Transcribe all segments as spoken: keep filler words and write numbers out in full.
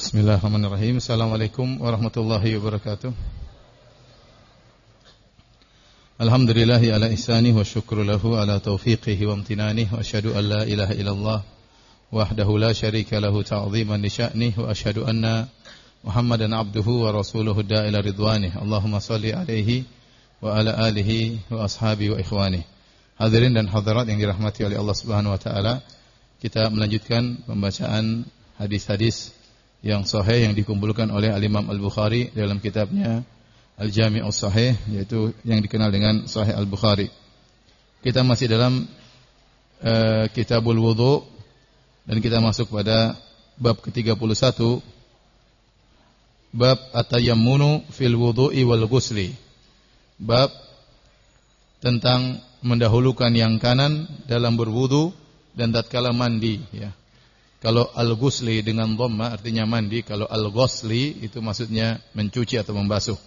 Bismillahirrahmanirrahim. Assalamualaikum warahmatullahi wabarakatuh. Alhamdulillahi ala ihsanih wa syukru lahu ala taufiqihi wa amtinanih wa asyhadu an la ilaha illallah wahdahu la syarika lahu ta'ziman li sya'nih wa asyhadu anna Muhammadan abduhu wa rasuluhu da'ila ridwanih. Allahumma salli alaihi wa ala alihi wa ashabihi wa ikhwanih. Hadirin dan hadirat yang dirahmati oleh Allah Subhanahu wa taala, kita melanjutkan pembacaan hadis-hadis yang sahih yang dikumpulkan oleh Al-Imam Al-Bukhari dalam kitabnya Al-Jami' As-Sahih, yaitu yang dikenal dengan Sahih Al-Bukhari. Kita masih dalam uh, Kitabul Wudu dan kita masuk pada bab ke tiga puluh satu, bab At-Tayammunu fil wudu'i wal ghusli. Bab tentang mendahulukan yang kanan dalam berwudu dan tatkala mandi, ya. Kalau al-ghusli dengan dhamma artinya mandi, kalau al-ghusli itu maksudnya mencuci atau membasuh.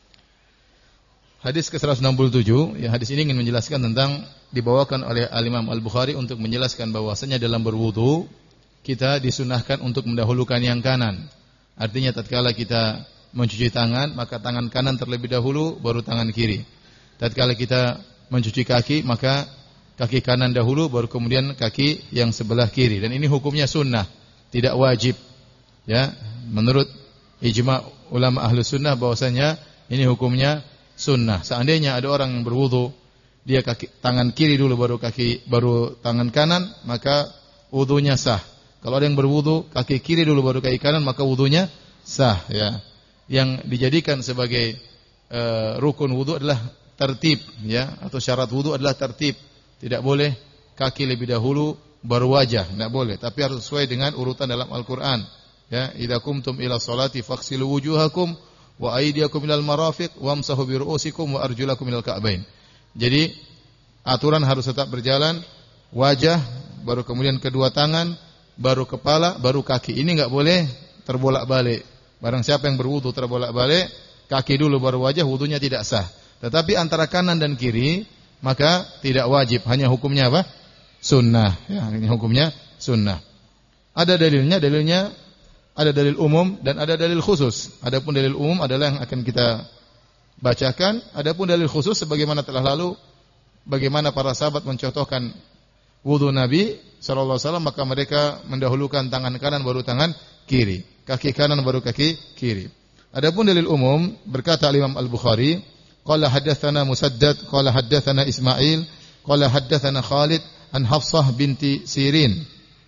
Hadis ke seratus enam puluh tujuh, ya, hadis ini ingin menjelaskan tentang dibawakan oleh Al-Imam Al-Bukhari untuk menjelaskan bahwasanya dalam berwudu kita disunahkan untuk mendahulukan yang kanan. Artinya tatkala kita mencuci tangan, maka tangan kanan terlebih dahulu baru tangan kiri. Tatkala kita mencuci kaki, maka kaki kanan dahulu baru kemudian kaki yang sebelah kiri, dan ini hukumnya sunnah, tidak wajib, ya. Menurut ijma' ulama ahlu sunnah bahwasanya ini hukumnya sunnah. Seandainya ada orang yang berwudu, dia kaki tangan kiri dulu baru kaki baru tangan kanan, maka wudunya sah. Kalau ada yang berwudu kaki kiri dulu baru kaki kanan, maka wudunya sah, ya. Yang dijadikan sebagai uh, rukun wudu adalah tertib, ya, atau syarat wudu adalah tertib. Tidak boleh kaki lebih dahulu baru wajah, tidak boleh. Tapi harus sesuai dengan urutan dalam Al-Quran. Ya, idza kumtum ila sholati faghsilu wujuhakum wa aydiyakum ilal marafiq wamsahu bi ru'usikum wa arjulakum ilal ka'bain. Jadi aturan harus tetap berjalan, wajah, baru kemudian kedua tangan, baru kepala, baru kaki. Ini enggak boleh terbolak-balik. Barang siapa yang berwudu terbolak-balik, kaki dulu baru wajah, wudunya tidak sah. Tetapi antara kanan dan kiri maka tidak wajib, hanya hukumnya apa? Sunnah, ya, ini hukumnya sunnah. Ada dalilnya, dalilnya ada dalil umum dan ada dalil khusus. Adapun dalil umum adalah yang akan kita bacakan, adapun dalil khusus sebagaimana telah lalu, bagaimana para sahabat mencontohkan wudu Nabi sallallahu alaihi wasallam, maka mereka mendahulukan tangan kanan baru tangan kiri, kaki kanan baru kaki kiri. Adapun dalil umum, berkata Imam Al-Bukhari, qala haddatsana Musaddad qala haddatsana Ismail qala haddatsana Khalid an Hafsah binti Sirin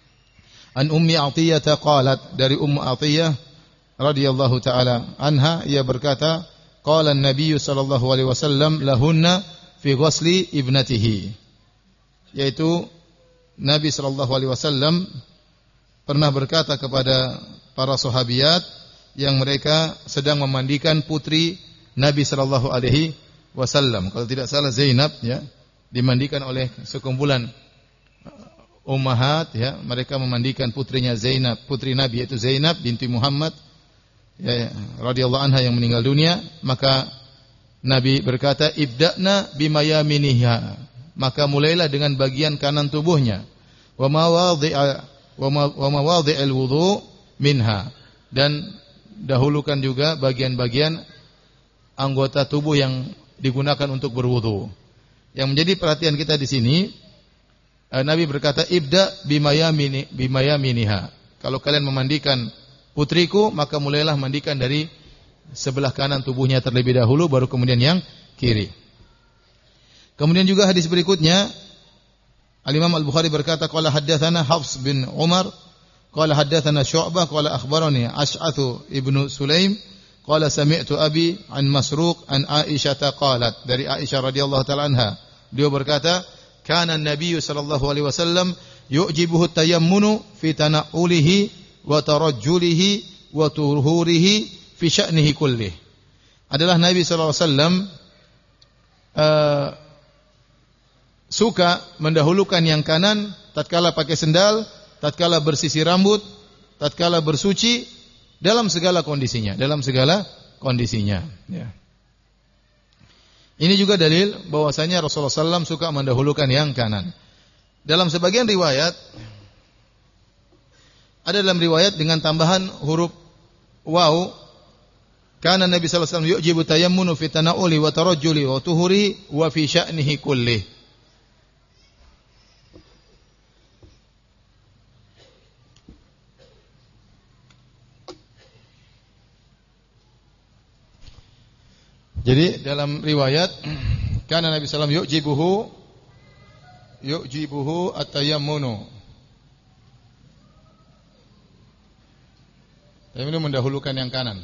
an Ummi Athiyyah qalat, dari Ummu Athiyyah radhiyallahu taala anha, ia berkata, qala an-nabiy sallallahu alaihi wasallam lahunna fi ghusli ibnatihi, yaitu Nabi sallallahu alaihi wasallam pernah berkata kepada para sahabiat yang mereka sedang memandikan putri Nabi sallallahu alaihi wasallam. Kalau tidak salah Zainab, ya, dimandikan oleh sekumpulan ummahat, ya, mereka memandikan putrinya Zainab, putri Nabi yaitu Zainab binti Muhammad, ya, radhiyallahu anha yang meninggal dunia. Maka Nabi berkata, ibda'na bimayaminiha, maka mulailah dengan bagian kanan tubuhnya, wa mawadhi'a wa mawadhi'al wudu minha, dan dahulukan juga bagian-bagian anggota tubuh yang digunakan untuk berwudu. Yang menjadi perhatian kita di sini, Nabi berkata, ibda bimayamini bimayaminiha. Kalau kalian memandikan putriku, maka mulailah mandikan dari sebelah kanan tubuhnya terlebih dahulu, baru kemudian yang kiri. Kemudian juga hadis berikutnya, Al-Imam Al-Bukhari berkata, qala haddatsana Hafs bin Umar qala haddatsana Syu'bah qala akhbarani Ash'athu ibnu Sulaim qala sami'tu abi an Masruq an Aisyah qalat, dari Aisyah radhiyallahu taala anha, dia berkata, kana an-nabiy sallallahu alaihi wasallam yu'jibuhu at-tayammunu fi tana'ulihi wa tarajjulihi wa tuhurihi fi sya'nihi kullih. Adalah Nabi sallallahu alaihi wasallam uh, suka mendahulukan yang kanan tatkala pakai sendal, tatkala bersisir rambut, tatkala bersuci, dalam segala kondisinya, dalam segala kondisinya, ya. Ini juga dalil bahwasanya Rasulullah sallallahu alaihi wasallam suka mendahulukan yang kanan. Dalam sebagian riwayat, ada dalam riwayat dengan tambahan huruf waw, kana Nabi sallallahu alaihi wasallam yu'jibu tayammunu fi tana'uli wa tarajjuli wa tuhuri wa fi sya'nihi kullih. Jadi dalam riwayat kana Nabi sallallahu alaihi wasallam yu'jibuhu yu'jibuhu at-tayammunu. Tayammunu mendahulukan yang kanan.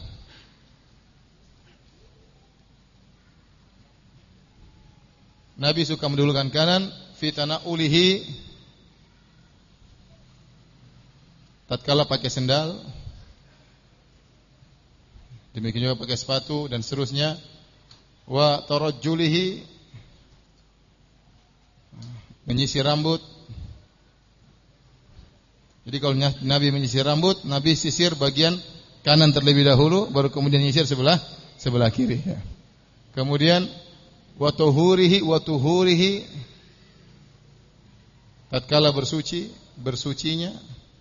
Nabi suka mendahulukan kanan fi tana'ulihi tatkala pakai sendal, demikian juga pakai sepatu dan seterusnya. Wa tarajjulihi, menyisir rambut. Jadi kalau Nabi menyisir rambut, Nabi sisir bagian kanan terlebih dahulu, baru kemudian menyisir sebelah sebelah kiri. Kemudian wa tuhurihi wa tuhurihi, tatkala bersuci, bersucinya.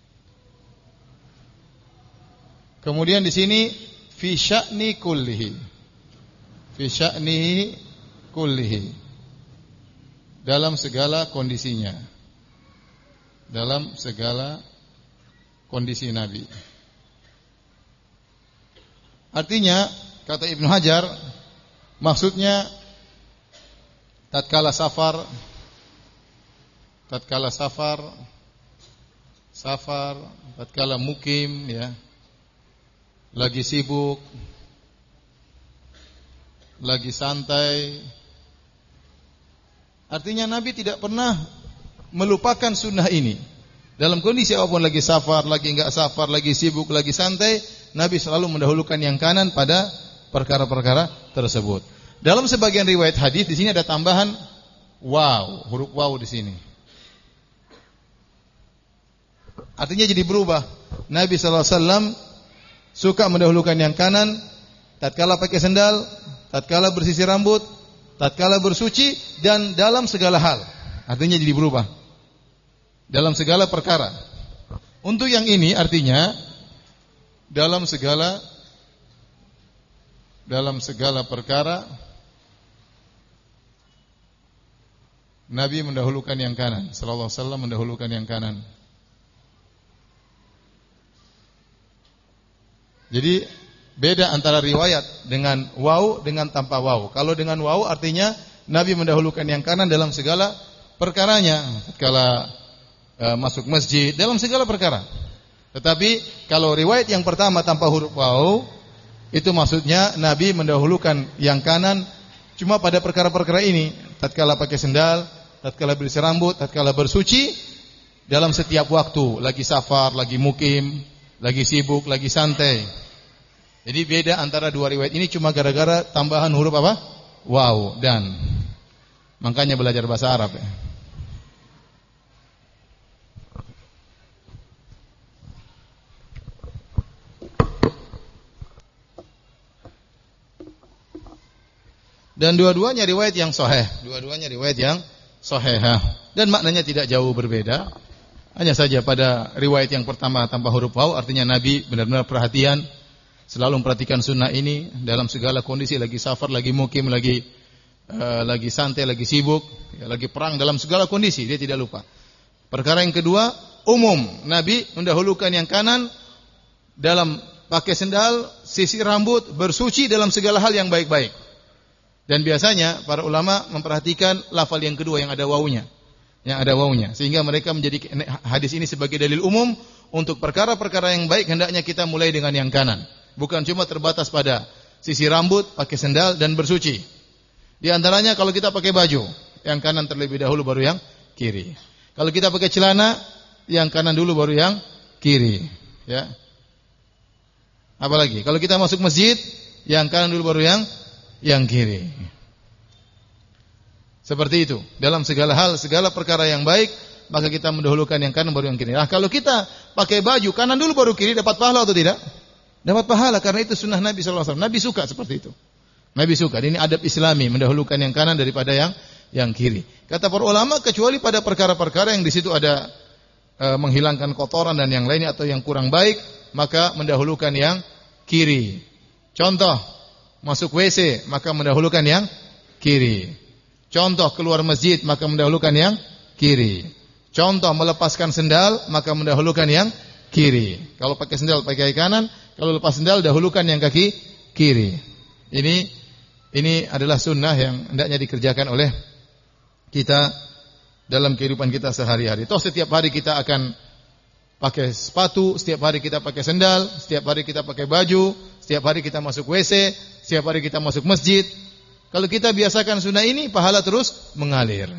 Kemudian di sini fi sya'ni kullihi, fi sya'nihi kullihi, dalam segala kondisinya, dalam segala kondisi Nabi. Artinya kata Ibnu Hajar, maksudnya tatkala safar, tatkala safar, safar, tatkala mukim, ya, lagi sibuk, lagi santai. Artinya Nabi tidak pernah melupakan sunnah ini. Dalam kondisi apapun, lagi safar, lagi enggak safar, lagi sibuk, lagi santai, Nabi selalu mendahulukan yang kanan pada perkara-perkara tersebut. Dalam sebagian riwayat hadis di sini ada tambahan waw, huruf waw di sini. Artinya jadi berubah. Nabi sallallahu alaihi wasallam suka mendahulukan yang kanan tatkala pakai sendal, tatkala bersisir rambut, tatkala bersuci, dan dalam segala hal. Artinya jadi berubah dalam segala perkara. Untuk yang ini artinya dalam segala dalam segala perkara Nabi mendahulukan yang kanan. Sallallahu alaihi wasallam mendahulukan yang kanan. Jadi beda antara riwayat dengan waw dengan tanpa waw. Kalau dengan waw artinya Nabi mendahulukan yang kanan dalam segala perkaranya, tatkala e, masuk masjid, dalam segala perkara. Tetapi kalau riwayat yang pertama tanpa huruf waw, itu maksudnya Nabi mendahulukan yang kanan cuma pada perkara-perkara ini, tatkala pakai sendal, tatkala bersih rambut, tatkala bersuci, dalam setiap waktu, lagi safar, lagi mukim, lagi sibuk, lagi santai. Jadi beda antara dua riwayat ini cuma gara-gara tambahan huruf apa? Waw dan. Makanya belajar bahasa Arab ya. Dan dua-duanya riwayat yang sahih, dua-duanya riwayat yang sahihah, dan maknanya tidak jauh berbeda. Hanya saja pada riwayat yang pertama tanpa huruf waw artinya Nabi benar-benar perhatian, selalu memperhatikan sunnah ini dalam segala kondisi, lagi safar, lagi mukim, lagi uh, lagi santai, lagi sibuk, ya, lagi perang, dalam segala kondisi dia tidak lupa. Perkara yang kedua, umum, Nabi mendahulukan yang kanan dalam pakai sendal, sisir rambut, bersuci, dalam segala hal yang baik-baik. Dan biasanya para ulama memperhatikan lafal yang kedua yang ada wawunya, yang ada wawunya, sehingga mereka menjadi hadis ini sebagai dalil umum untuk perkara-perkara yang baik hendaknya kita mulai dengan yang kanan. Bukan cuma terbatas pada sisir rambut, pakai sendal, dan bersuci. Di antaranya kalau kita pakai baju, yang kanan terlebih dahulu baru yang kiri. Kalau kita pakai celana, yang kanan dulu baru yang kiri. Ya. Apalagi kalau kita masuk masjid, yang kanan dulu baru yang yang kiri. Seperti itu. Dalam segala hal, segala perkara yang baik, maka kita mendahulukan yang kanan baru yang kiri. Nah, kalau kita pakai baju kanan dulu baru kiri, dapat pahala atau tidak? Dapat pahala, karena itu sunnah Nabi sallallahu alaihi wasallam. Nabi suka seperti itu. Nabi suka. Ini adab Islami, mendahulukan yang kanan daripada yang yang kiri. Kata para ulama, kecuali pada perkara-perkara yang di situ ada e, menghilangkan kotoran dan yang lainnya atau yang kurang baik, maka mendahulukan yang kiri. Contoh, masuk W C maka mendahulukan yang kiri. Contoh, keluar masjid maka mendahulukan yang kiri. Contoh, melepaskan sendal maka mendahulukan yang kiri. Kalau pakai sendal pakai kaki kanan, kalau lepas sendal dahulukan yang kaki kiri. Ini ini adalah sunnah yang hendaknya dikerjakan oleh kita dalam kehidupan kita sehari-hari. Toh setiap hari kita akan pakai sepatu, setiap hari kita pakai sendal, setiap hari kita pakai baju, setiap hari kita masuk W C, setiap hari kita masuk masjid. Kalau kita biasakan sunnah ini, pahala terus mengalir.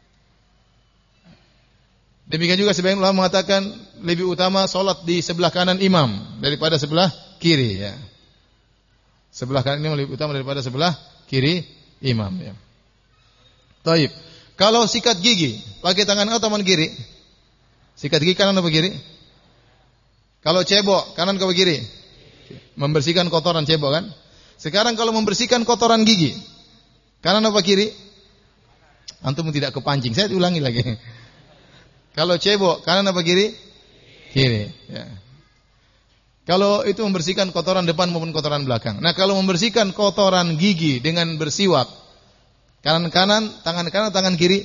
Demikian juga sebagian ulama mengatakan lebih utama solat di sebelah kanan imam daripada sebelah kiri. Ya. Sebelah kanan imam lebih utama daripada sebelah kiri imam. Ya. Taib. Kalau sikat gigi, pakai tangan atau tangan kiri? Sikat gigi kanan atau kiri? Kalau cebok, kanan atau kiri? Membersihkan kotoran cebok kan? Sekarang kalau membersihkan kotoran gigi, kanan atau kiri? Antum tidak kepancing. Saya ulangi lagi. Kalau cebok, kanan apa kiri? Kiri. Ya. Kalau itu membersihkan kotoran depan maupun kotoran belakang. Nah, kalau membersihkan kotoran gigi dengan bersiwak, kanan-kanan, tangan kanan, tangan kiri.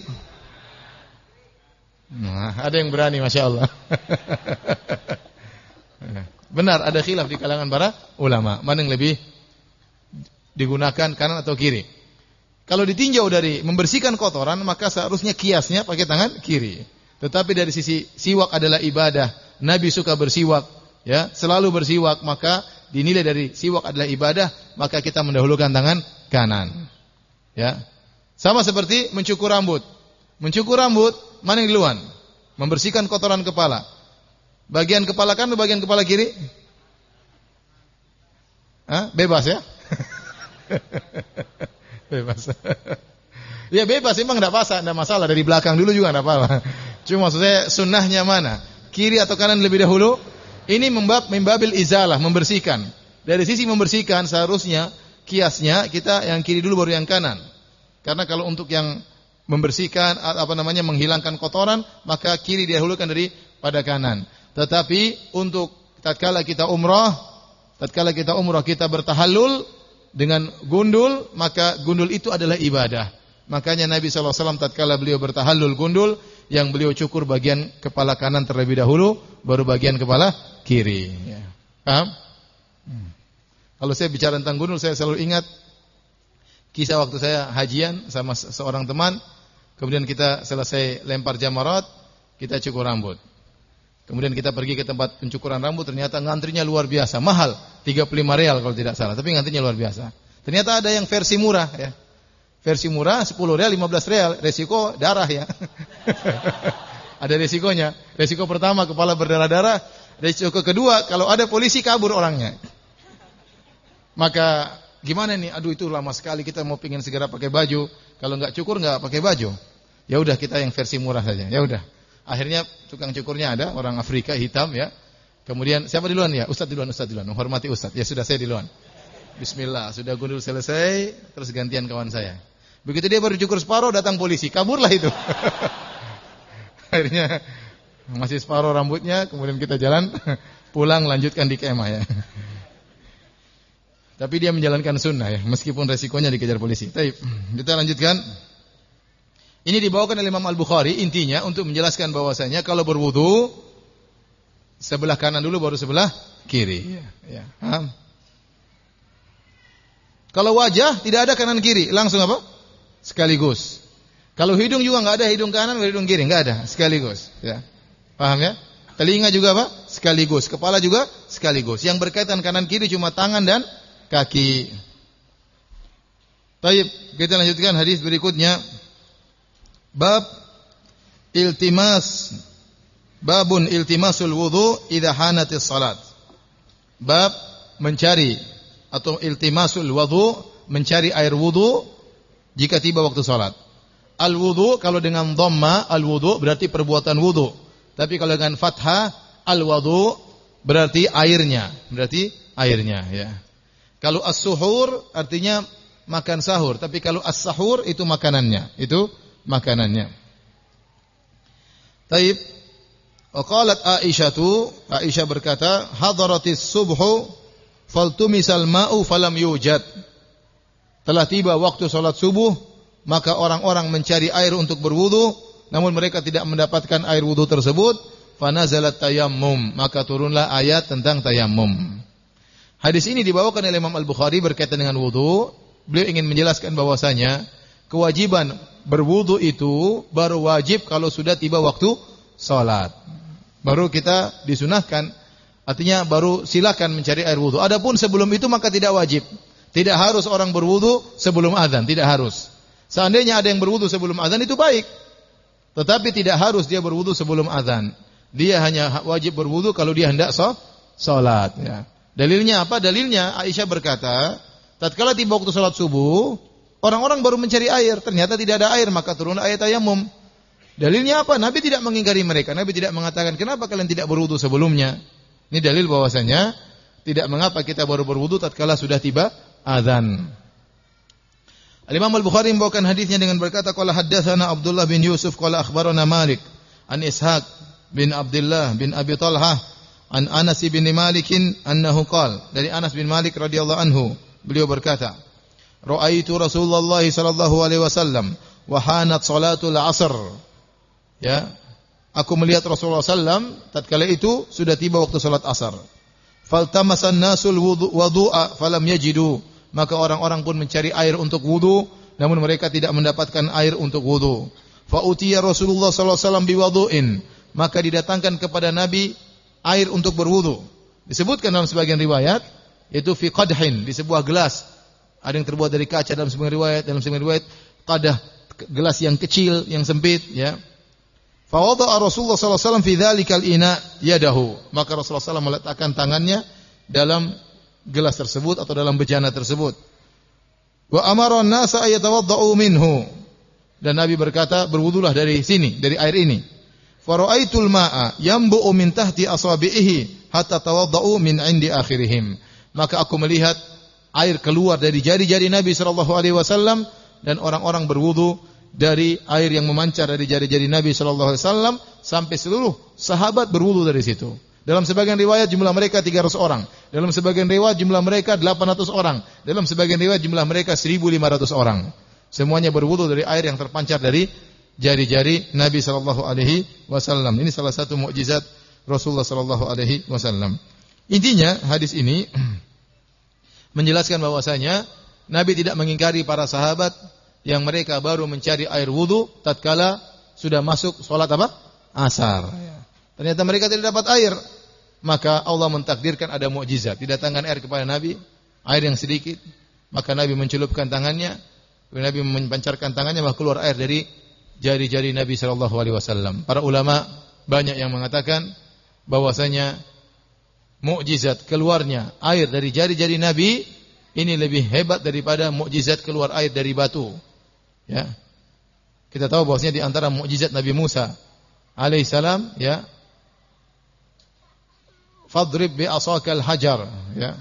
Nah, ada yang berani, masya Allah. Benar, ada khilaf di kalangan para ulama. Mana yang lebih digunakan, kanan atau kiri? Kalau ditinjau dari membersihkan kotoran, maka seharusnya kiasnya pakai tangan kiri. Tetapi dari sisi siwak adalah ibadah. Nabi suka bersiwak, ya, selalu bersiwak, maka dinilai dari siwak adalah ibadah, maka kita mendahulukan tangan kanan. Ya. Sama seperti mencukur rambut. Mencukur rambut, mana yang duluan? Membersihkan kotoran kepala. Bagian kepala kanan atau bagian kepala kiri? Hah? Bebas ya? Bebas. Ya bebas, memang tidak masalah, tidak masalah. Dari belakang dulu juga tidak apa-apa. Cuma maksud saya sunnahnya mana? Kiri atau kanan lebih dahulu? Ini membab membabil izalah, membersihkan. Dari sisi membersihkan seharusnya kiasnya kita yang kiri dulu baru yang kanan. Karena kalau untuk yang membersihkan apa namanya menghilangkan kotoran, maka kiri didahulukan daripada kanan. Tetapi untuk tatkala kita umrah, tatkala kita umrah kita bertahallul dengan gundul, maka gundul itu adalah ibadah. Makanya Nabi sallallahu alaihi wasallam tatkala beliau bertahallul gundul, yang beliau cukur bagian kepala kanan terlebih dahulu, baru bagian kepala kiri. Ya. Paham? Hmm. Kalau saya bicara tentang gundul, saya selalu ingat kisah waktu saya hajian sama seorang teman. Kemudian kita selesai lempar jamarat, kita cukur rambut. Kemudian kita pergi ke tempat pencukuran rambut, ternyata ngantrinya luar biasa, mahal, tiga puluh lima real kalau tidak salah, tapi ngantrinya luar biasa. Ternyata ada yang versi murah ya. Versi murah sepuluh real, lima belas real, resiko darah ya. Ada resikonya. Resiko pertama kepala berdarah-darah, resiko kedua kalau ada polisi kabur orangnya. Maka gimana nih? Aduh itu lama sekali, kita mau pingin segera pakai baju, kalau enggak cukur enggak pakai baju. Ya udah kita yang versi murah saja. Ya udah. Akhirnya tukang cukurnya ada orang Afrika hitam ya. Kemudian siapa duluan ya? Ustaz duluan, Ustaz duluan. Menghormati Ustaz. Ya sudah saya duluan. Bismillah, sudah gundul selesai, terus gantian kawan saya. Begitu dia baru cukur separuh, datang polisi, kaburlah itu. Akhirnya masih separuh rambutnya, kemudian kita jalan pulang lanjutkan di kemah ya. Tapi dia menjalankan sunnah ya, meskipun resikonya dikejar polisi. Baik, kita lanjutkan. Ini dibawakan oleh Imam Al-Bukhari, intinya untuk menjelaskan bahwasanya kalau berwudu sebelah kanan dulu baru sebelah kiri. Ya, ya. Kalau wajah tidak ada kanan kiri, langsung apa? Sekaligus. Kalau hidung juga enggak ada hidung kanan, enggak hidung kiri, enggak ada, sekaligus. Ya. Paham ya? Telinga juga apa? Sekaligus. Kepala juga sekaligus. Yang berkaitan kanan kiri cuma tangan dan kaki. Baik, kita lanjutkan hadis berikutnya. Bab iltimas babun iltimasul wudu idza hanatis salat. Bab mencari atau iltimasul wudu, mencari air wudu jika tiba waktu salat. Al-wudu kalau dengan dhamma al-wudu berarti perbuatan wudu. Tapi kalau dengan fathah al-wudu berarti airnya, berarti airnya ya. Kalau as-suhur artinya makan sahur, tapi kalau as-sahur itu makanannya, itu makanannya. Taib. Wa qalat Aisyah, Aisyah berkata, hadaratis subhu faltumisal ma'u falam yujad. Telah tiba waktu salat subuh, maka orang-orang mencari air untuk berwudu, namun mereka tidak mendapatkan air wudu tersebut, fanazalat tayammum, maka turunlah ayat tentang tayammum. Hadis ini dibawakan oleh Imam Al-Bukhari berkaitan dengan wudu. Beliau ingin menjelaskan bahwasanya kewajiban berwudu itu baru wajib kalau sudah tiba waktu salat. Baru kita disunahkan, artinya baru silakan mencari air wudu. Adapun sebelum itu maka tidak wajib. Tidak harus orang berwudu sebelum azan, tidak harus. Seandainya ada yang berwudu sebelum azan itu baik. Tetapi tidak harus dia berwudu sebelum azan. Dia hanya wajib berwudu kalau dia hendak salat, ya. Dalilnya apa? Dalilnya Aisyah berkata, tatkala tiba waktu salat subuh, orang-orang baru mencari air, ternyata tidak ada air, maka turun ayat tayammum. Dalilnya apa? Nabi tidak mengingkari mereka. Nabi tidak mengatakan, kenapa kalian tidak berwudu sebelumnya? Ini dalil bahwasanya tidak mengapa kita baru berwudu tatkala sudah tiba azan. Al-Imam Al-Bukhari membawakan hadisnya dengan berkata, qala haddatsana Abdullah bin Yusuf qala akhbarana Malik an Ishaq bin Abdullah bin Abi Talhah an Anas bin Malik annahu qala, dari Anas bin Malik radhiyallahu anhu, beliau berkata, ra'aitu Rasulullah sallallahu alaihi wasallam wa hanat salatul asr. Ya, aku melihat Rasulullah sallallahu alaihi wasallam tatkala itu sudah tiba waktu salat asar. Faltamasan nasul wudu'a falam yajidu, maka orang-orang pun mencari air untuk wudu, namun mereka tidak mendapatkan air untuk wudu. Fa utiya Rasulullah sallallahu alaihi wasallam biwudu'in, maka didatangkan kepada Nabi air untuk berwudu. Disebutkan dalam sebagian riwayat yaitu fi qadhin, di sebuah gelas. Ada yang terbuat dari kaca dalam sebagian riwayat, dalam sebagian riwayat qadah, gelas yang kecil, yang sempit, ya. Fa wada'a Rasulullah sallallahu alaihi wasallam fi dzalikal ina yadahu, maka Rasulullah sallallahu alaihi wasallam meletakkan tangannya dalam gelas tersebut atau dalam bejana tersebut. Wa amara an-nasa ayatawaddau minhu, dan Nabi berkata, berwudulah dari sini, dari air ini. Fara'aitul ma'a yanbu'u min tahti asabi'ihi hatta tawaddau min 'indi akhirihim, maka aku melihat air keluar dari jari-jari Nabi sallallahu alaihi wasallam, dan orang-orang berwudu dari air yang memancar dari jari-jari Nabi sallallahu alaihi wasallam sampai seluruh sahabat berwudu dari situ. Dalam sebagian riwayat jumlah mereka tiga ratus orang, dalam sebagian riwayat jumlah mereka delapan ratus orang, dalam sebagian riwayat jumlah mereka seribu lima ratus orang. Semuanya berwudu dari air yang terpancar dari jari-jari Nabi sallallahu alaihi wasallam. Ini salah satu mukjizat Rasulullah sallallahu alaihi wasallam. Intinya hadis ini menjelaskan bahwasanya Nabi tidak mengingkari para sahabat yang mereka baru mencari air wudu tatkala sudah masuk salat apa? Asar. Ternyata mereka tidak dapat air, maka Allah mentakdirkan ada mukjizat. Didatangkan air kepada Nabi, air yang sedikit, maka Nabi mencelupkan tangannya, Nabi mempancarkan tangannya, maka keluar air dari jari-jari Nabi sallallahu alaihi wasallam. Para ulama banyak yang mengatakan bahwasanya mukjizat keluarnya air dari jari-jari Nabi ini lebih hebat daripada mukjizat keluar air dari batu. Ya. Kita tahu bahwasanya di antara mukjizat Nabi Musa alaihissalam, ya, fadrib bi asakal hajar, ya,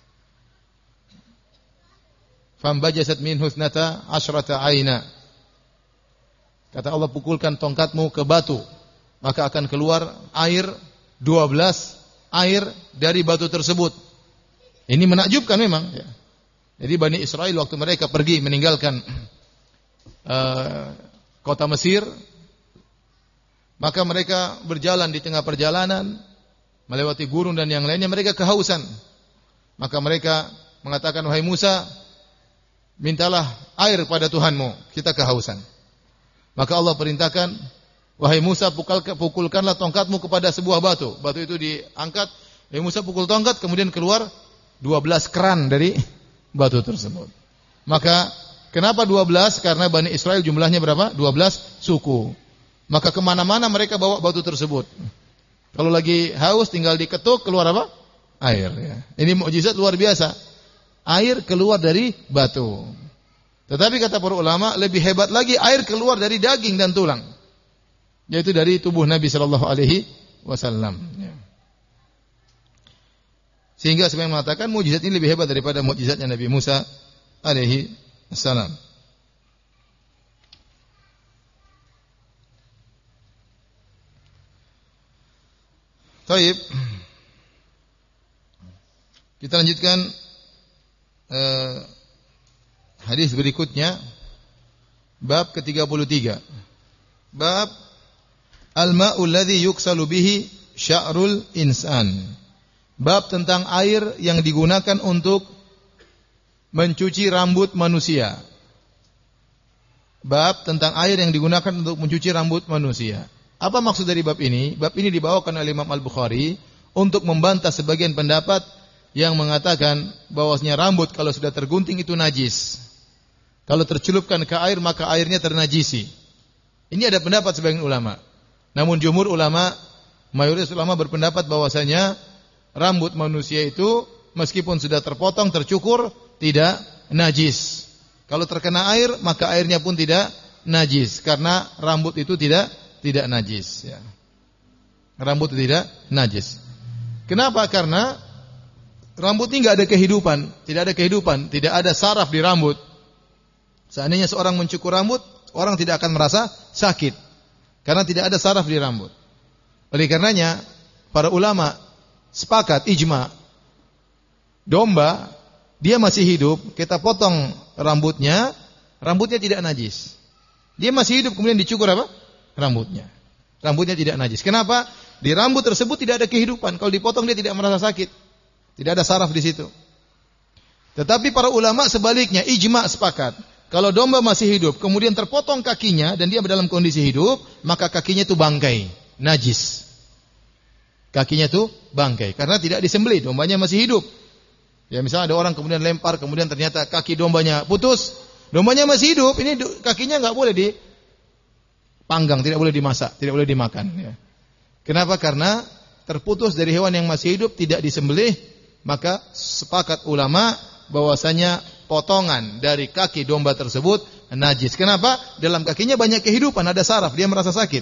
fambajasat minhu ithnata asyrata aina. Kata Allah, pukulkan tongkatmu ke batu, maka akan keluar air dua belas air dari batu tersebut. Ini menakjubkan memang, ya. Jadi Bani Israel waktu mereka pergi meninggalkan uh, kota Mesir, maka mereka berjalan di tengah perjalanan melewati gurun dan yang lainnya, mereka kehausan. Maka mereka mengatakan, wahai Musa, mintalah air pada Tuhanmu, kita kehausan. Maka Allah perintahkan, wahai Musa, pukulkanlah tongkatmu kepada sebuah batu. Batu itu diangkat, wahai Musa pukul tongkat, kemudian keluar dua belas keran dari batu tersebut. Maka kenapa dua belas? Karena Bani Israel jumlahnya berapa? dua belas suku. Maka kemana-mana mereka bawa batu tersebut. Kalau lagi haus tinggal diketuk, keluar apa? Air. Ya. Ini mukjizat luar biasa. Air keluar dari batu. Tetapi kata para ulama, lebih hebat lagi air keluar dari daging dan tulang, yaitu dari tubuh Nabi sallallahu alaihi wasallam. Ya. Sehingga sebagian mengatakan mukjizat ini lebih hebat daripada mukjizatnya Nabi Musa alaihi salam. Baik. Kita lanjutkan uh, hadis berikutnya, bab ke tiga puluh tiga. Bab al-ma'ul ladzi yuksalu bihi sya'rul insan. Bab tentang air yang digunakan untuk mencuci rambut manusia. Bab tentang air yang digunakan untuk mencuci rambut manusia. Apa maksud dari bab ini? Bab ini dibawakan oleh Imam Al-Bukhari untuk membantah sebagian pendapat yang mengatakan bahwasanya rambut kalau sudah tergunting itu najis. Kalau tercelupkan ke air maka airnya ternajisi. Ini ada pendapat sebagian ulama. Namun jumhur ulama, mayoritas ulama berpendapat bahwasanya rambut manusia itu meskipun sudah terpotong, tercukur, tidak najis. Kalau terkena air maka airnya pun tidak najis karena rambut itu tidak tidak najis. Ya. Rambut itu tidak najis. Kenapa? Karena rambut ini nggak ada kehidupan, tidak ada kehidupan, tidak ada saraf di rambut. Seandainya seorang mencukur rambut, orang tidak akan merasa sakit karena tidak ada saraf di rambut. Oleh karenanya, para ulama sepakat ijma, domba dia masih hidup, kita potong rambutnya, rambutnya tidak najis. Dia masih hidup kemudian dicukur apa? Rambutnya. Rambutnya tidak najis. Kenapa? Di rambut tersebut tidak ada kehidupan. Kalau dipotong dia tidak merasa sakit. Tidak ada saraf di situ. Tetapi para ulama sebaliknya, ijma sepakat. Kalau domba masih hidup, kemudian terpotong kakinya dan dia dalam kondisi hidup, maka kakinya itu bangkai, najis. Kakinya itu bangkai karena tidak disembelih, dombanya masih hidup. Ya misalnya ada orang kemudian lempar, kemudian ternyata kaki dombanya putus, dombanya masih hidup, ini kakinya nggak boleh dipanggang, tidak boleh dimasak, tidak boleh dimakan. Ya. Kenapa? Karena terputus dari hewan yang masih hidup, tidak disembelih, maka sepakat ulama bahwasanya potongan dari kaki domba tersebut najis. Kenapa? Dalam kakinya banyak kehidupan, ada saraf, dia merasa sakit.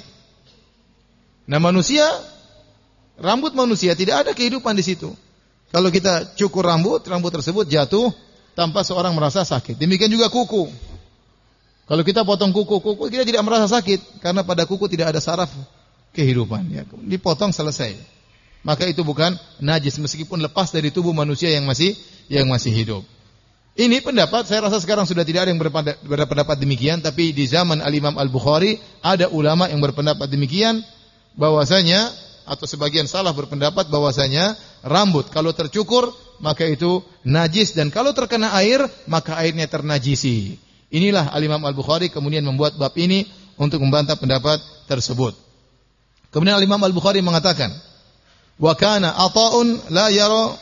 Nah manusia, rambut manusia tidak ada kehidupan di situ. Kalau kita cukur rambut, rambut tersebut jatuh tanpa seorang merasa sakit. Demikian juga kuku. Kalau kita potong kuku, kuku kita tidak merasa sakit karena pada kuku tidak ada saraf kehidupan. Ya, dipotong selesai. Maka itu bukan najis meskipun lepas dari tubuh manusia yang masih yang masih hidup. Ini pendapat, saya rasa sekarang sudah tidak ada yang berpendapat demikian, tapi di zaman Al-Imam Al-Bukhari ada ulama yang berpendapat demikian, bahwasanya atau sebagian salah berpendapat bahwasanya rambut kalau tercukur maka itu najis dan kalau terkena air maka airnya ternajisi. Inilah Al-Imam Al-Bukhari kemudian membuat bab ini untuk membantah pendapat tersebut. Kemudian Al-Imam Al-Bukhari mengatakan, wa kana ata'un la yara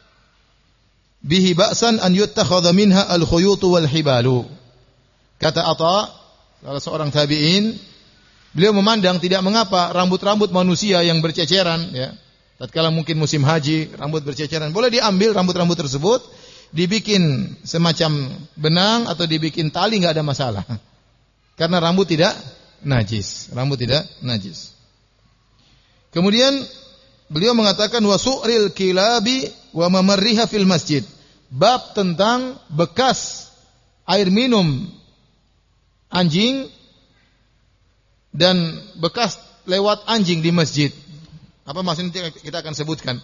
bihi ba'san an yuttakhadha minha al-khuyut wal hibalu. Kata Atha, salah seorang tabi'in, beliau memandang tidak mengapa rambut-rambut manusia yang berceceran, ya. Tatkala mungkin musim haji, rambut berceceran, boleh diambil rambut-rambut tersebut, dibikin semacam benang atau dibikin tali, enggak ada masalah. Karena rambut tidak najis, rambut tidak najis. Kemudian beliau mengatakan wasu'ril kilabi wa mamarriha fil masjid. Bab tentang bekas air minum anjing dan bekas lewat anjing di masjid. Apa maksudnya kita akan sebutkan.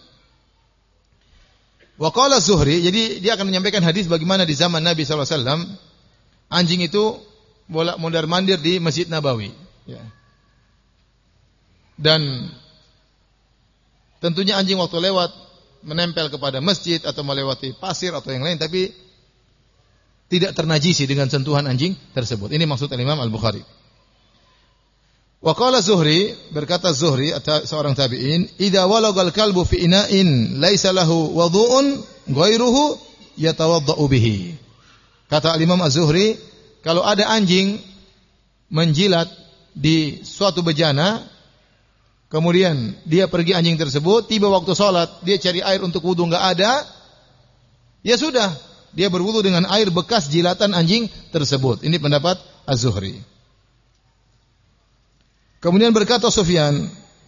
Wa qala Zuhri, jadi dia akan menyampaikan hadis bagaimana di zaman Nabi sallallahu alaihi wasallam anjing itu bolak mondar-mandir di Masjid Nabawi, ya. Dan tentunya anjing waktu lewat menempel kepada masjid atau melewati pasir atau yang lain, tapi tidak ternajisi dengan sentuhan anjing tersebut. Ini maksud Imam Al-Bukhari. Wa qala Zuhri, berkata Zuhri atau seorang tabi'in, idza walagal kalbu fi ina'in laisa lahu wudu'un ghairuhu yatawaddau bihi. Kata Imam Az-Zuhri, kalau ada anjing menjilat di suatu bejana, kemudian dia pergi anjing tersebut, tiba waktu sholat, dia cari air untuk wudu enggak ada, ya sudah, dia berwudu dengan air bekas jilatan anjing tersebut. Ini pendapat Az-Zuhri. Kemudian berkata Sufyan,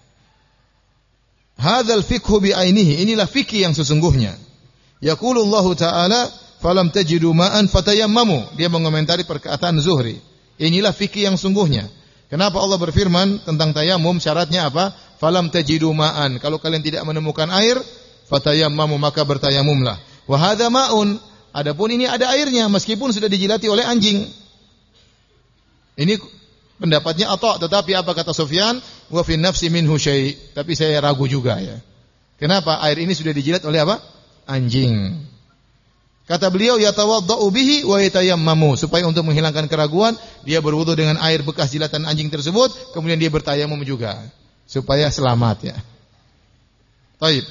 hadzal fiqhu bi ainihi, inilah fikih yang sesungguhnya. Yaqulullahu ta'ala, falam tajidu ma'an fatayammamu. Dia mengomentari perkataan Zuhri. Inilah fikih yang sungguhnya. Kenapa Allah berfirman tentang tayamum, syaratnya apa? Falam tajidu ma'an. Kalau kalian tidak menemukan air, fatayammamu maka bertayamumlah. Wa hadza ma'un, adapun ini ada airnya meskipun sudah dijilati oleh anjing. Ini pendapatnya Atha, tetapi apa kata Sufyan? Wa fi nafsi minhu syai'. Tapi saya ragu juga ya. Kenapa? Air ini sudah dijilat oleh apa? Anjing. Kata beliau yatawaddau bihi wa yatayammamu, supaya untuk menghilangkan keraguan dia berwudu dengan air bekas jilatan anjing tersebut, kemudian dia bertayamum juga supaya selamat ya. Baik.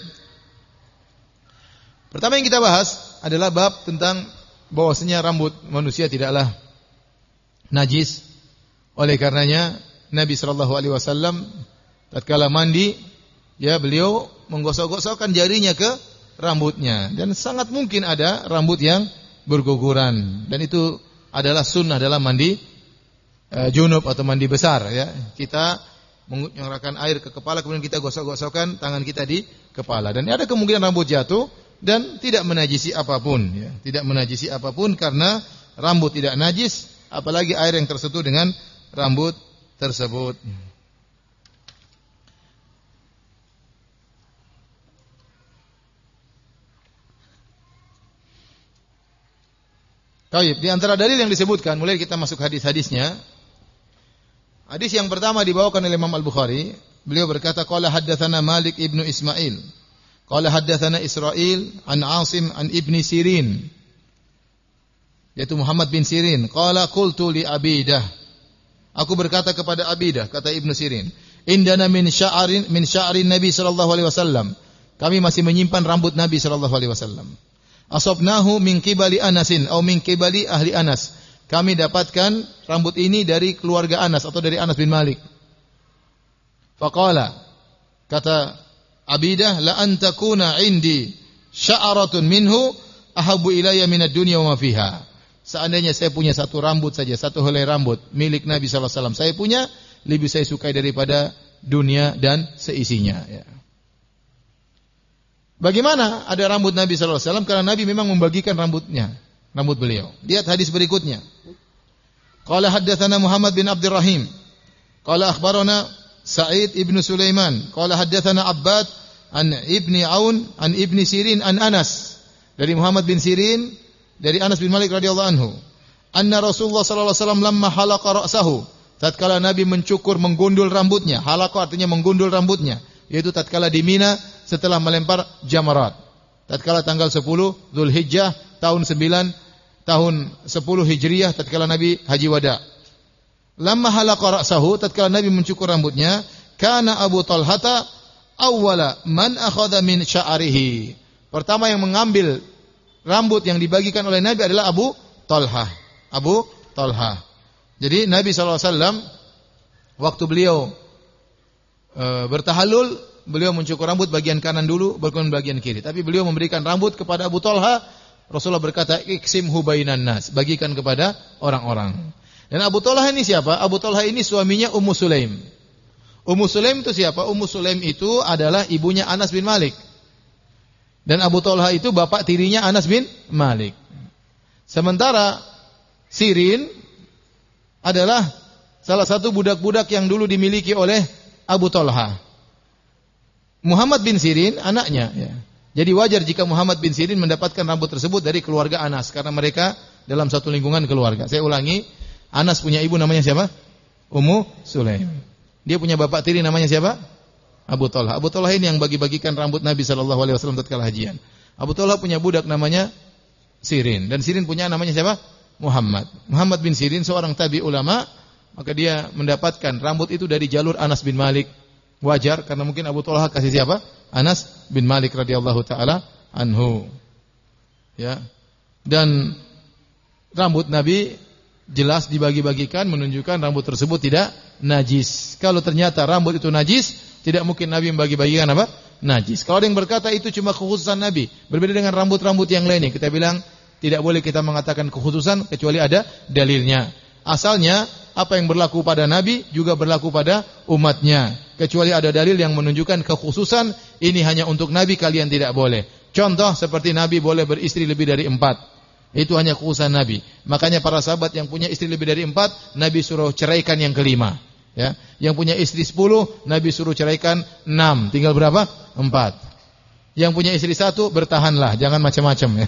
Pertama yang kita bahas adalah bab tentang bahwasanya rambut manusia tidaklah najis. Oleh karenanya Nabi sallallahu alaihi wasallam tatkala mandi ya beliau menggosok-gosokkan jarinya ke rambutnya dan sangat mungkin ada rambut yang berguguran dan itu adalah sunnah dalam mandi e, junub atau mandi besar ya. Kita mengerahkan air ke kepala kemudian kita gosok-gosokkan tangan kita di kepala dan ada kemungkinan rambut jatuh dan tidak menajisi apapun ya. Tidak menajisi apapun karena rambut tidak najis apalagi air yang tersentuh dengan rambut tersebut. Baik, di antara dalil yang disebutkan, mulai kita masuk hadis-hadisnya. Hadis yang pertama dibawakan oleh Imam Al-Bukhari, beliau berkata qala haddatsana Malik ibnu Ismail, qala haddatsana Israil an Asim an Ibni Sirin, yaitu Muhammad bin Sirin, qala qultu li Abidah, aku berkata kepada Abidah, kata Ibnu Sirin, indana min sya'rin min sya'rin Nabi sallallahu alaihi wasallam. Kami masih menyimpan rambut Nabi sallallahu alaihi wasallam. Asabnahu min qibali Anasin atau min qibali ahli Anas. Kami dapatkan rambut ini dari keluarga Anas atau dari Anas bin Malik. Faqala, kata Abidah, la an takuna indi sya'ratun minhu ahabbu ilayya minad dunya wa ma fiha. Seandainya saya punya satu rambut saja, satu helai rambut milik Nabi sallallahu alaihi wasallam, saya punya, lebih saya sukai daripada dunia dan seisinya ya. Bagaimana ada rambut Nabi sallallahu alaihi wasallam? Karena Nabi memang membagikan rambutnya, rambut beliau. Lihat hadis berikutnya. Qala haddatsana Muhammad bin Abdurrahim. Qala akhbarana Sa'id ibnu Sulaiman. Qala haddatsana Abbad an Ibni Aun an Ibni Sirin an Anas. Dari Muhammad bin Sirin, dari Anas bin Malik radhiyallahu anhu, anna Rasulullah sallallahu alaihi wasallam lamma halaqa ra'sahu, tatkala Nabi mencukur menggundul rambutnya. Halaqa artinya menggundul rambutnya, yaitu tatkala di Mina setelah melempar jamarat. Tatkala tanggal sepuluh Zulhijjah tahun sembilan tahun sepuluh Hijriah tatkala Nabi haji wada. Lamma halaqa ra'sahu, tatkala Nabi mencukur rambutnya, kana Abu Talhata awwala man akhadha min sya'rihi. Pertama yang mengambil rambut yang dibagikan oleh Nabi adalah Abu Talhah. Abu Talhah. Jadi Nabi sallallahu alaihi wasallam waktu beliau e, bertahallul, beliau mencukur rambut bagian kanan dulu, baru bagian kiri. Tapi beliau memberikan rambut kepada Abu Talhah. Rasulullah berkata, "Iksimhu bainan nas," bagikan kepada orang-orang. Dan Abu Talhah ini siapa? Abu Talhah ini suaminya Ummu Sulaim. Ummu Sulaim itu siapa? Ummu Sulaim itu adalah ibunya Anas bin Malik. Dan Abu Talha itu bapak tirinya Anas bin Malik. Sementara Sirin adalah salah satu budak-budak yang dulu dimiliki oleh Abu Talha. Muhammad bin Sirin anaknya ya. Jadi wajar jika Muhammad bin Sirin mendapatkan rambut tersebut dari keluarga Anas karena mereka dalam satu lingkungan keluarga. Saya ulangi, Anas punya ibu namanya siapa? Ummu Sulaim. Dia punya bapak tiri namanya siapa? Abu Talha. Abu Talha ini yang bagi-bagikan rambut Nabi sallallahu alaihi wasallam tatkala hajian. Abu Talha punya budak namanya Sirin dan Sirin punya namanya siapa? Muhammad. Muhammad bin Sirin seorang tabi ulama, maka dia mendapatkan rambut itu dari jalur Anas bin Malik. Wajar karena mungkin Abu Talha kasih siapa? Anas bin Malik radhiyallahu taala anhu. Ya. Dan rambut Nabi jelas dibagi-bagikan menunjukkan rambut tersebut tidak najis. Kalau ternyata rambut itu najis, tidak mungkin Nabi membagi-bagikan apa? Najis. Kalau ada yang berkata itu cuma kekhususan Nabi, berbeda dengan rambut-rambut yang lainnya, kita bilang tidak boleh kita mengatakan kekhususan kecuali ada dalilnya. Asalnya apa yang berlaku pada Nabi juga berlaku pada umatnya. Kecuali ada dalil yang menunjukkan kekhususan ini hanya untuk Nabi, kalian tidak boleh. Contoh seperti Nabi boleh beristri lebih dari empat. Itu hanya kekhususan Nabi. Makanya para sahabat yang punya istri lebih dari empat, Nabi suruh ceraikan yang kelima. Ya, yang punya istri sepuluh, Nabi suruh ceraikan enam. Tinggal berapa? Empat. Yang punya istri satu bertahanlah, jangan macam-macam ya.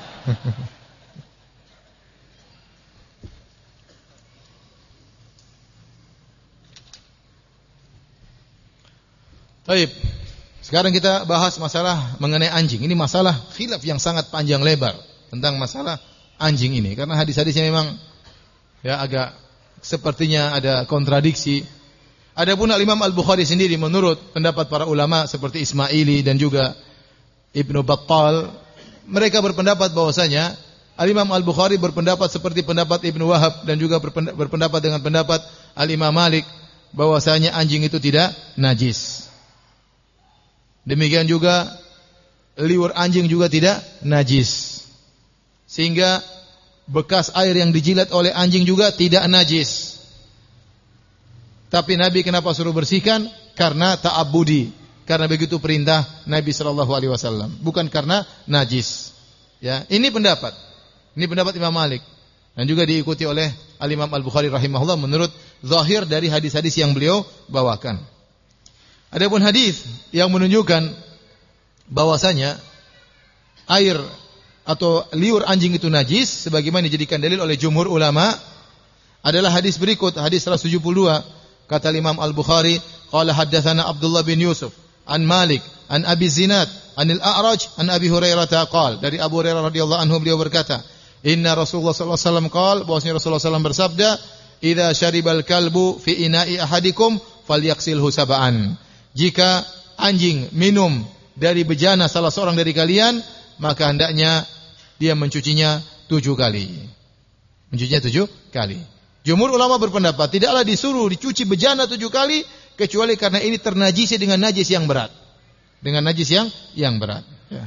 Baik. Sekarang kita bahas masalah mengenai anjing. Ini masalah khilaf yang sangat panjang lebar tentang masalah anjing ini, karena hadis-hadisnya memang ya agak sepertinya ada kontradiksi. Adapun Al-Imam Al-Bukhari sendiri menurut pendapat para ulama seperti Ismaili dan juga Ibnu Battal, mereka berpendapat bahwasanya Al-Imam Al-Bukhari berpendapat seperti pendapat Ibnu Wahab dan juga berpendapat dengan pendapat Al-Imam Malik bahwasanya anjing itu tidak najis. Demikian juga liur anjing juga tidak najis. Sehingga bekas air yang dijilat oleh anjing juga tidak najis. Tapi Nabi kenapa suruh bersihkan? Karena ta'abbudi. Karena begitu perintah Nabi sallallahu alaihi wasallam, bukan karena najis. Ya, ini pendapat. Ini pendapat Imam Malik dan juga diikuti oleh Al-Imam Al-Bukhari rahimahullah menurut zahir dari hadis-hadis yang beliau bawakan. Adapun hadis yang menunjukkan bahwasanya air atau liur anjing itu najis sebagaimana dijadikan dalil oleh jumhur ulama adalah hadis berikut, hadis seratus tujuh puluh dua. Kata Imam Al-Bukhari, qala haddatsana Abdullah bin Yusuf an Malik an Abi Zinad an Al-A'raj an Abi Hurairah qala, dari Abu Hurairah radhiyallahu anhu beliau berkata, inna Rasulullah sallallahu alaihi wasallam qala, bahwasanya Rasulullah sallallahu alaihi wasallam bersabda, idza syaribal kalbu fi ina'i ahadikum falyaksilhu sab'an. Jika anjing minum dari bejana salah seorang dari kalian, maka hendaknya dia mencucinya tujuh kali. Mencucinya tujuh kali. Jumhur ulama berpendapat tidaklah disuruh dicuci bejana tujuh kali kecuali karena ini ternajisi dengan najis yang berat. Dengan najis yang yang berat. Ya.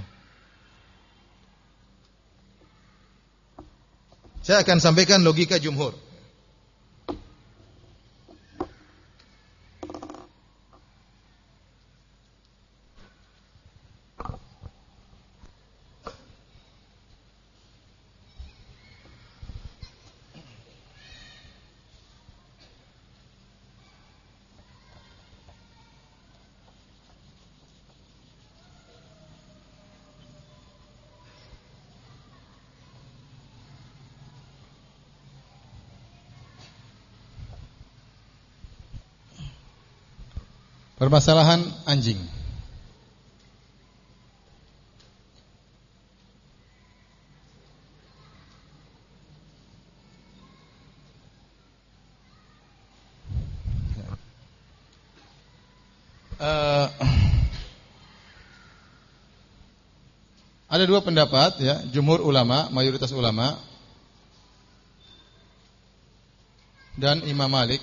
Saya akan sampaikan logika jumhur. Permasalahan anjing. Uh, ada dua pendapat ya, jumhur ulama, mayoritas ulama dan Imam Malik.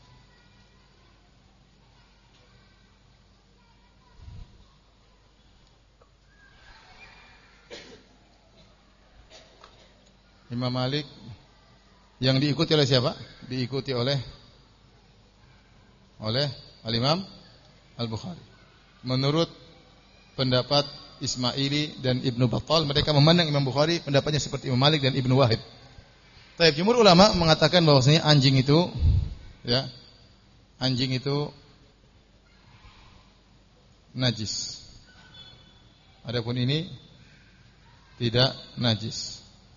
Imam Malik yang diikuti oleh siapa? Diikuti oleh oleh Al-Imam Al-Bukhari. Menurut pendapat Ismaili dan Ibnu Battal, mereka memandang Imam Bukhari pendapatnya seperti Imam Malik dan Ibnu Wahid. Tapi jumhur ulama mengatakan bahwasanya anjing itu ya, anjing itu najis. Adapun ini tidak najis.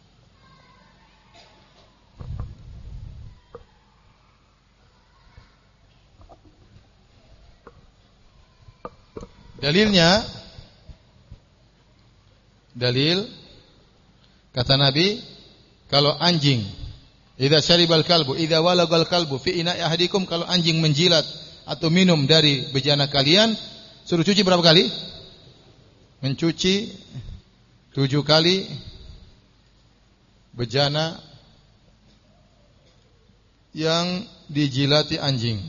Dalilnya, dalil kata Nabi, kalau anjing, idza syaribal kalbu, idza walagal kalbu fi ina'i ahadikum, kalau anjing menjilat atau minum dari bejana kalian, suruh cuci berapa kali? Mencuci tujuh kali bejana yang dijilati anjing.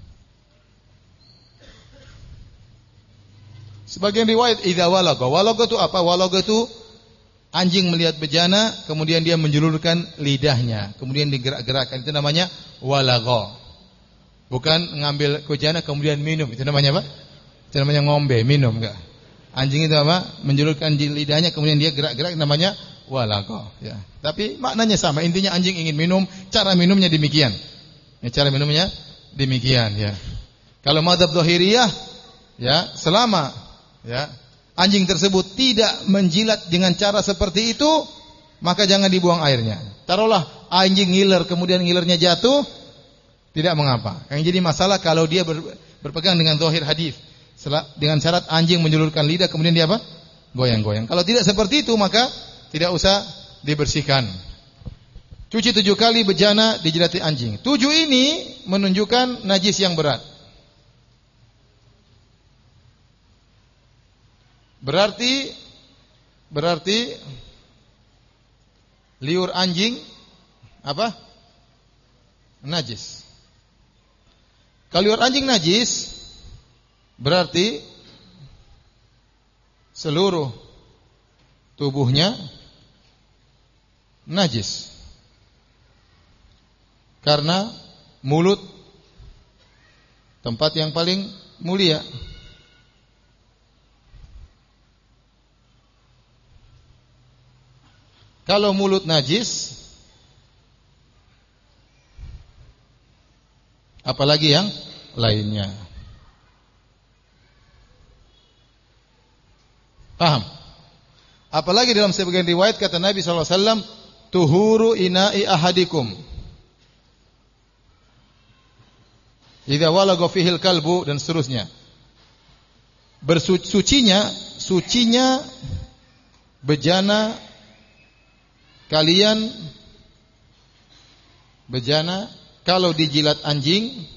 Sebagian riwayat idza walaga. Walaga itu apa? Walaga itu anjing melihat bejana, kemudian dia menjulurkan lidahnya, kemudian digerak-gerakkan. Itu namanya walaga. Bukan ngambil bejana kemudian minum. Itu namanya apa? Itu namanya ngombe, minum enggak. Anjing itu apa? Menjulurkan lidahnya kemudian dia gerak-gerak, namanya walaga, ya. Tapi maknanya sama. Intinya anjing ingin minum, cara minumnya demikian. Ya, cara minumnya demikian, ya. Kalau mazhab Zahiriyah, ya, selama ya, anjing tersebut tidak menjilat dengan cara seperti itu, maka jangan dibuang airnya. Taruhlah anjing ngiler, kemudian ngilernya jatuh, tidak mengapa. Yang jadi masalah kalau dia ber, berpegang dengan zahir hadis, dengan syarat anjing menjulurkan lidah, kemudian dia apa? Goyang-goyang. Kalau tidak seperti itu, maka tidak usah dibersihkan. Cuci tujuh kali bejana dijilati anjing. Tujuh ini menunjukkan najis yang berat. Berarti berarti liur anjing apa? Najis. Kalau liur anjing najis, berarti seluruh tubuhnya najis. Karena mulut tempat yang paling mulia. Kalau mulut najis, apalagi yang lainnya. Paham? Apalagi dalam sebagian riwayat kata Nabi sallallahu alaihi wasallam, tuhuru ina'i ahadikum. Idza walagha fihil kalbu, dan seterusnya. Bersucinya, sucinya bejana kalian, bejana kalau dijilat anjing,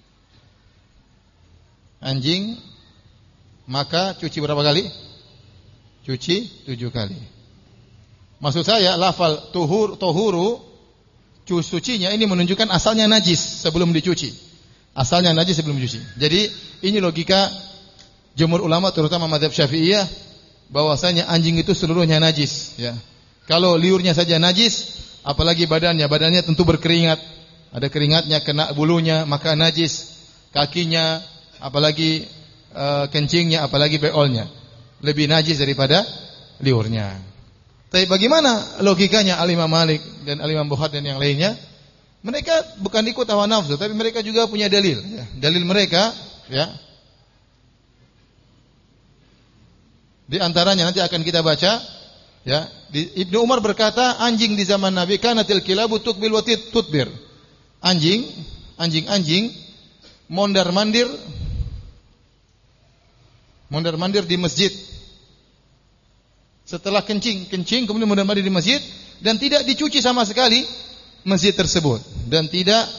anjing, maka cuci berapa kali? Cuci tujuh kali. Maksud saya lafal tuhur, tohuru, sucinya ini menunjukkan asalnya najis sebelum dicuci. Asalnya najis sebelum dicuci. Jadi ini logika jumhur ulama terutama mazhab Syafi'iyah, bahwasanya anjing itu seluruhnya najis, ya. Kalau liurnya saja najis, apalagi badannya, badannya tentu berkeringat. Ada keringatnya, kena bulunya, maka najis. Kakinya, apalagi e, kencingnya, apalagi beolnya, lebih najis daripada liurnya. Tapi bagaimana logikanya Al-Imam Malik dan Al-Imam Bukhari dan yang lainnya? Mereka bukan ikut hawa nafsu, tapi mereka juga punya dalil. Ya. Dalil mereka, ya, di antaranya nanti akan kita baca. Ya, Ibnu Umar berkata, anjing di zaman Nabi kanatil kilabu tukbil wa tutbir. Anjing, anjing-anjing mondar-mandir mondar-mandir di masjid. Setelah kencing, kencing kemudian mondar-mandir di masjid dan tidak dicuci sama sekali masjid tersebut, dan tidak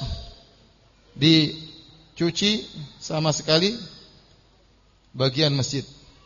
dicuci sama sekali bagian masjid.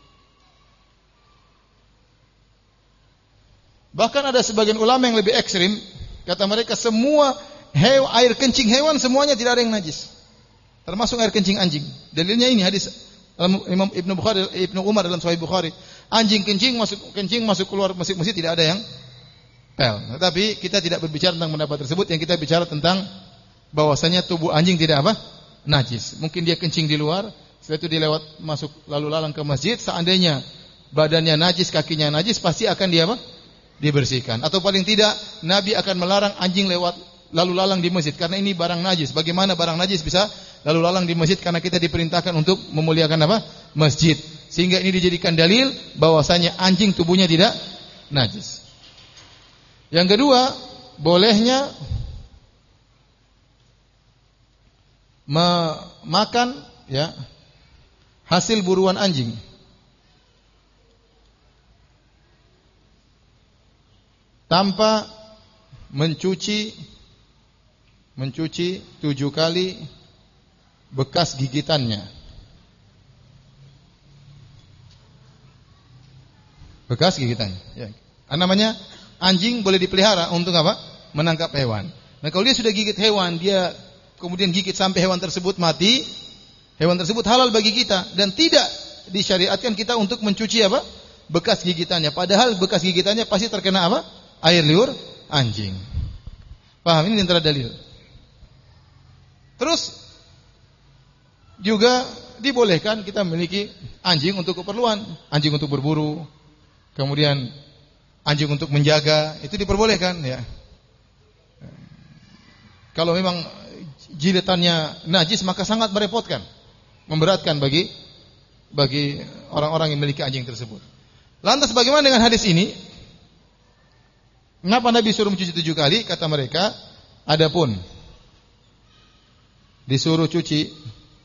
Bahkan ada sebagian ulama yang lebih ekstrim, kata mereka semua hew, air kencing hewan semuanya tidak ada yang najis, termasuk air kencing anjing. Dalilnya ini hadis Imam Ibnu Bukhari, Ibnu Umar dalam Sahih Bukhari, anjing kencing masuk kencing masuk keluar masjid-masjid tidak ada yang pel. Tetapi kita tidak berbicara tentang pendapat tersebut, yang kita bicara tentang bahwasanya tubuh anjing tidak apa? Najis. Mungkin dia kencing di luar, setelah itu dia lewat masuk lalu lalang ke masjid, seandainya badannya najis, kakinya najis, pasti akan dia apa? Dibersihkan. Atau paling tidak Nabi akan melarang anjing lewat lalu lalang di masjid karena ini barang najis. Bagaimana barang najis bisa lalu lalang di masjid? Karena kita diperintahkan untuk memuliakan apa? Masjid. Sehingga ini dijadikan dalil bahwasanya anjing tubuhnya tidak najis. Yang kedua, bolehnya memakan, ya, hasil buruan anjing. Tanpa mencuci mencuci tujuh kali bekas gigitannya. Bekas gigitannya, ya. Namanya anjing boleh dipelihara untuk apa? Menangkap hewan. Nah, kalau dia sudah gigit hewan, dia kemudian gigit sampai hewan tersebut mati, hewan tersebut halal bagi kita dan tidak disyariatkan kita untuk mencuci apa? Bekas gigitannya. Padahal bekas gigitannya pasti terkena apa? Air liur anjing. Paham? Ini antara dalil. Terus juga dibolehkan kita memiliki anjing untuk keperluan, anjing untuk berburu, kemudian anjing untuk menjaga, itu diperbolehkan, ya. Kalau memang jilitannya najis maka sangat merepotkan, memberatkan bagi bagi orang-orang yang memiliki anjing tersebut. Lantas bagaimana dengan hadis ini? Mengapa Nabi suruh mencuci tujuh kali? Kata mereka, adapun disuruh cuci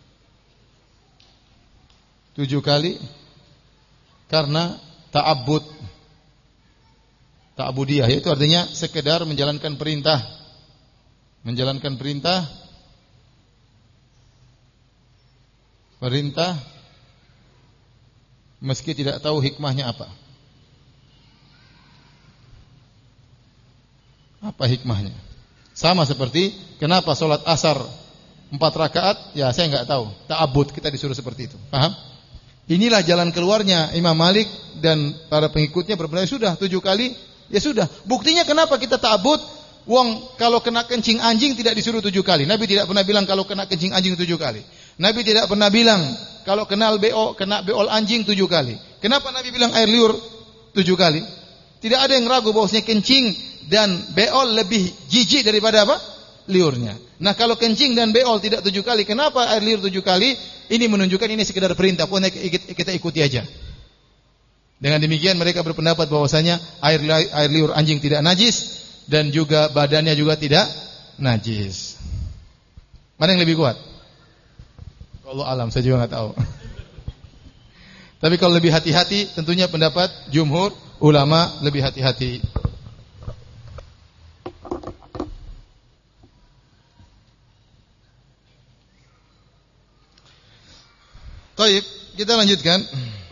tujuh kali karena ta'abbud, ta'abudiyah, yaitu artinya sekedar menjalankan perintah, menjalankan perintah, perintah, meski tidak tahu hikmahnya apa. Apa hikmahnya? Sama seperti kenapa sholat asar empat rakaat? Ya saya enggak tahu. Ta'abbud, kita disuruh seperti itu. Paham? Inilah jalan keluarnya Imam Malik dan para pengikutnya berpendapat sudah tujuh kali, ya sudah. Buktinya kenapa kita ta'abbud? Wong kalau kena kencing anjing tidak disuruh tujuh kali. Nabi tidak pernah bilang kalau kena kencing anjing tujuh kali. Nabi tidak pernah bilang kalau kenal B O kena beol anjing tujuh kali. Kenapa Nabi bilang air liur tujuh kali? Tidak ada yang ragu bahwasanya kencing dan beol lebih jijik daripada apa? Liurnya. Nah kalau kencing dan beol tidak tujuh kali, kenapa air liur tujuh kali? Ini menunjukkan ini sekedar perintah, pokoknya kita ikuti aja. Dengan demikian mereka berpendapat bahwasanya air air liur anjing tidak najis dan juga badannya juga tidak najis. Mana yang lebih kuat? Allah alam, saya juga nggak tahu. Tapi kalau lebih hati-hati, tentunya pendapat jumhur ulama lebih hati-hati. Baik, kita lanjutkan.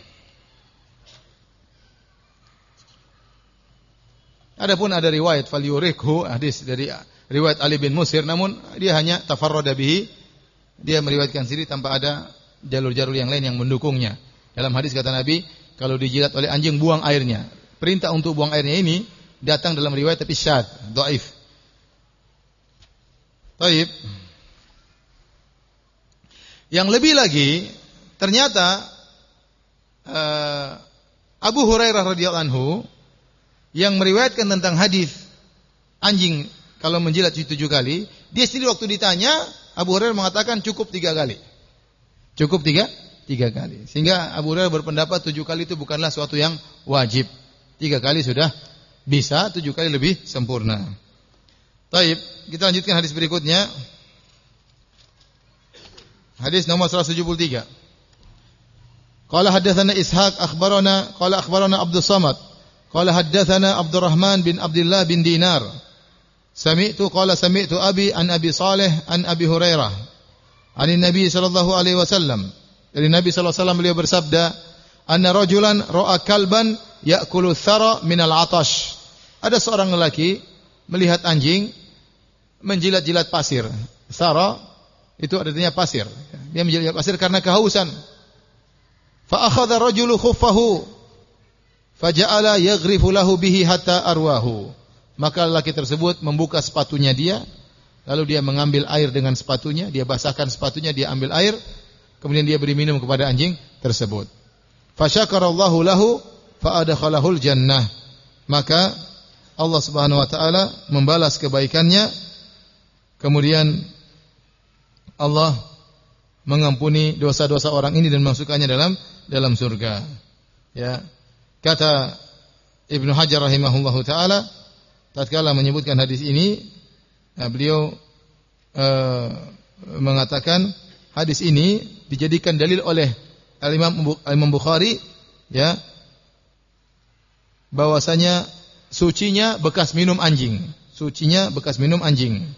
Adapun ada riwayat falyurikhu, hadis dari riwayat Ali bin Musir, namun dia hanya tafarrada bihi, dia meriwayatkan sendiri tanpa ada jalur-jalur yang lain yang mendukungnya. Dalam hadis kata Nabi, kalau dijilat oleh anjing buang airnya. Perintah untuk buang airnya ini datang dalam riwayat tapi syadz, dhaif. Baik. Yang lebih lagi, ternyata uh, Abu Hurairah radhiyallahu anhu yang meriwayatkan tentang hadis anjing kalau menjilat tujuh kali, dia sendiri waktu ditanya, Abu Hurairah mengatakan cukup tiga kali. Cukup tiga, tiga kali. Sehingga Abu Hurairah berpendapat tujuh kali itu bukanlah suatu yang wajib. Tiga kali sudah bisa, tujuh kali lebih sempurna. Taib, kita lanjutkan hadis berikutnya. Hadis nomor seratus tujuh puluh tiga. Qala haddatsana Ishaq akhbarana qala akhbarana Abdus Samad qala haddatsana Abdurrahman bin Abdullah bin Dinar sami'tu qala sami'tu abi an Abi Saleh an Abi Hurairah an Nabi sallallahu alaihi wasallam, dari Nabi sallallahu alaihi wasallam beliau bersabda, anna rajulan ra'a kalban ya'kulu thara minal 'atash. Ada seorang lelaki melihat anjing menjilat-jilat pasir. Thara itu artinya pasir. Dia menjilat pasir karena kehausan. Fa akhadha rajulu khuffahu faja'ala yaghrifu lahu bihi hatta arwahu. Maka lelaki tersebut membuka sepatunya dia, lalu dia mengambil air dengan sepatunya, dia basahkan sepatunya, dia ambil air, kemudian dia beri minum kepada anjing tersebut. Fa syakarallahu lahu fa adkhalahul jannah. Maka Allah Subhanahu wa taala membalas kebaikannya, kemudian Allah mengampuni dosa-dosa orang ini dan memasukkannya dalam dalam surga. Ya. Kata Ibnu Hajar rahimahullahu taala tatkala menyebutkan hadis ini, ya, beliau uh, mengatakan hadis ini dijadikan dalil oleh Al-Imam Al-Imam Bukhari, ya, bahwasanya sucinya bekas minum anjing, sucinya bekas minum anjing.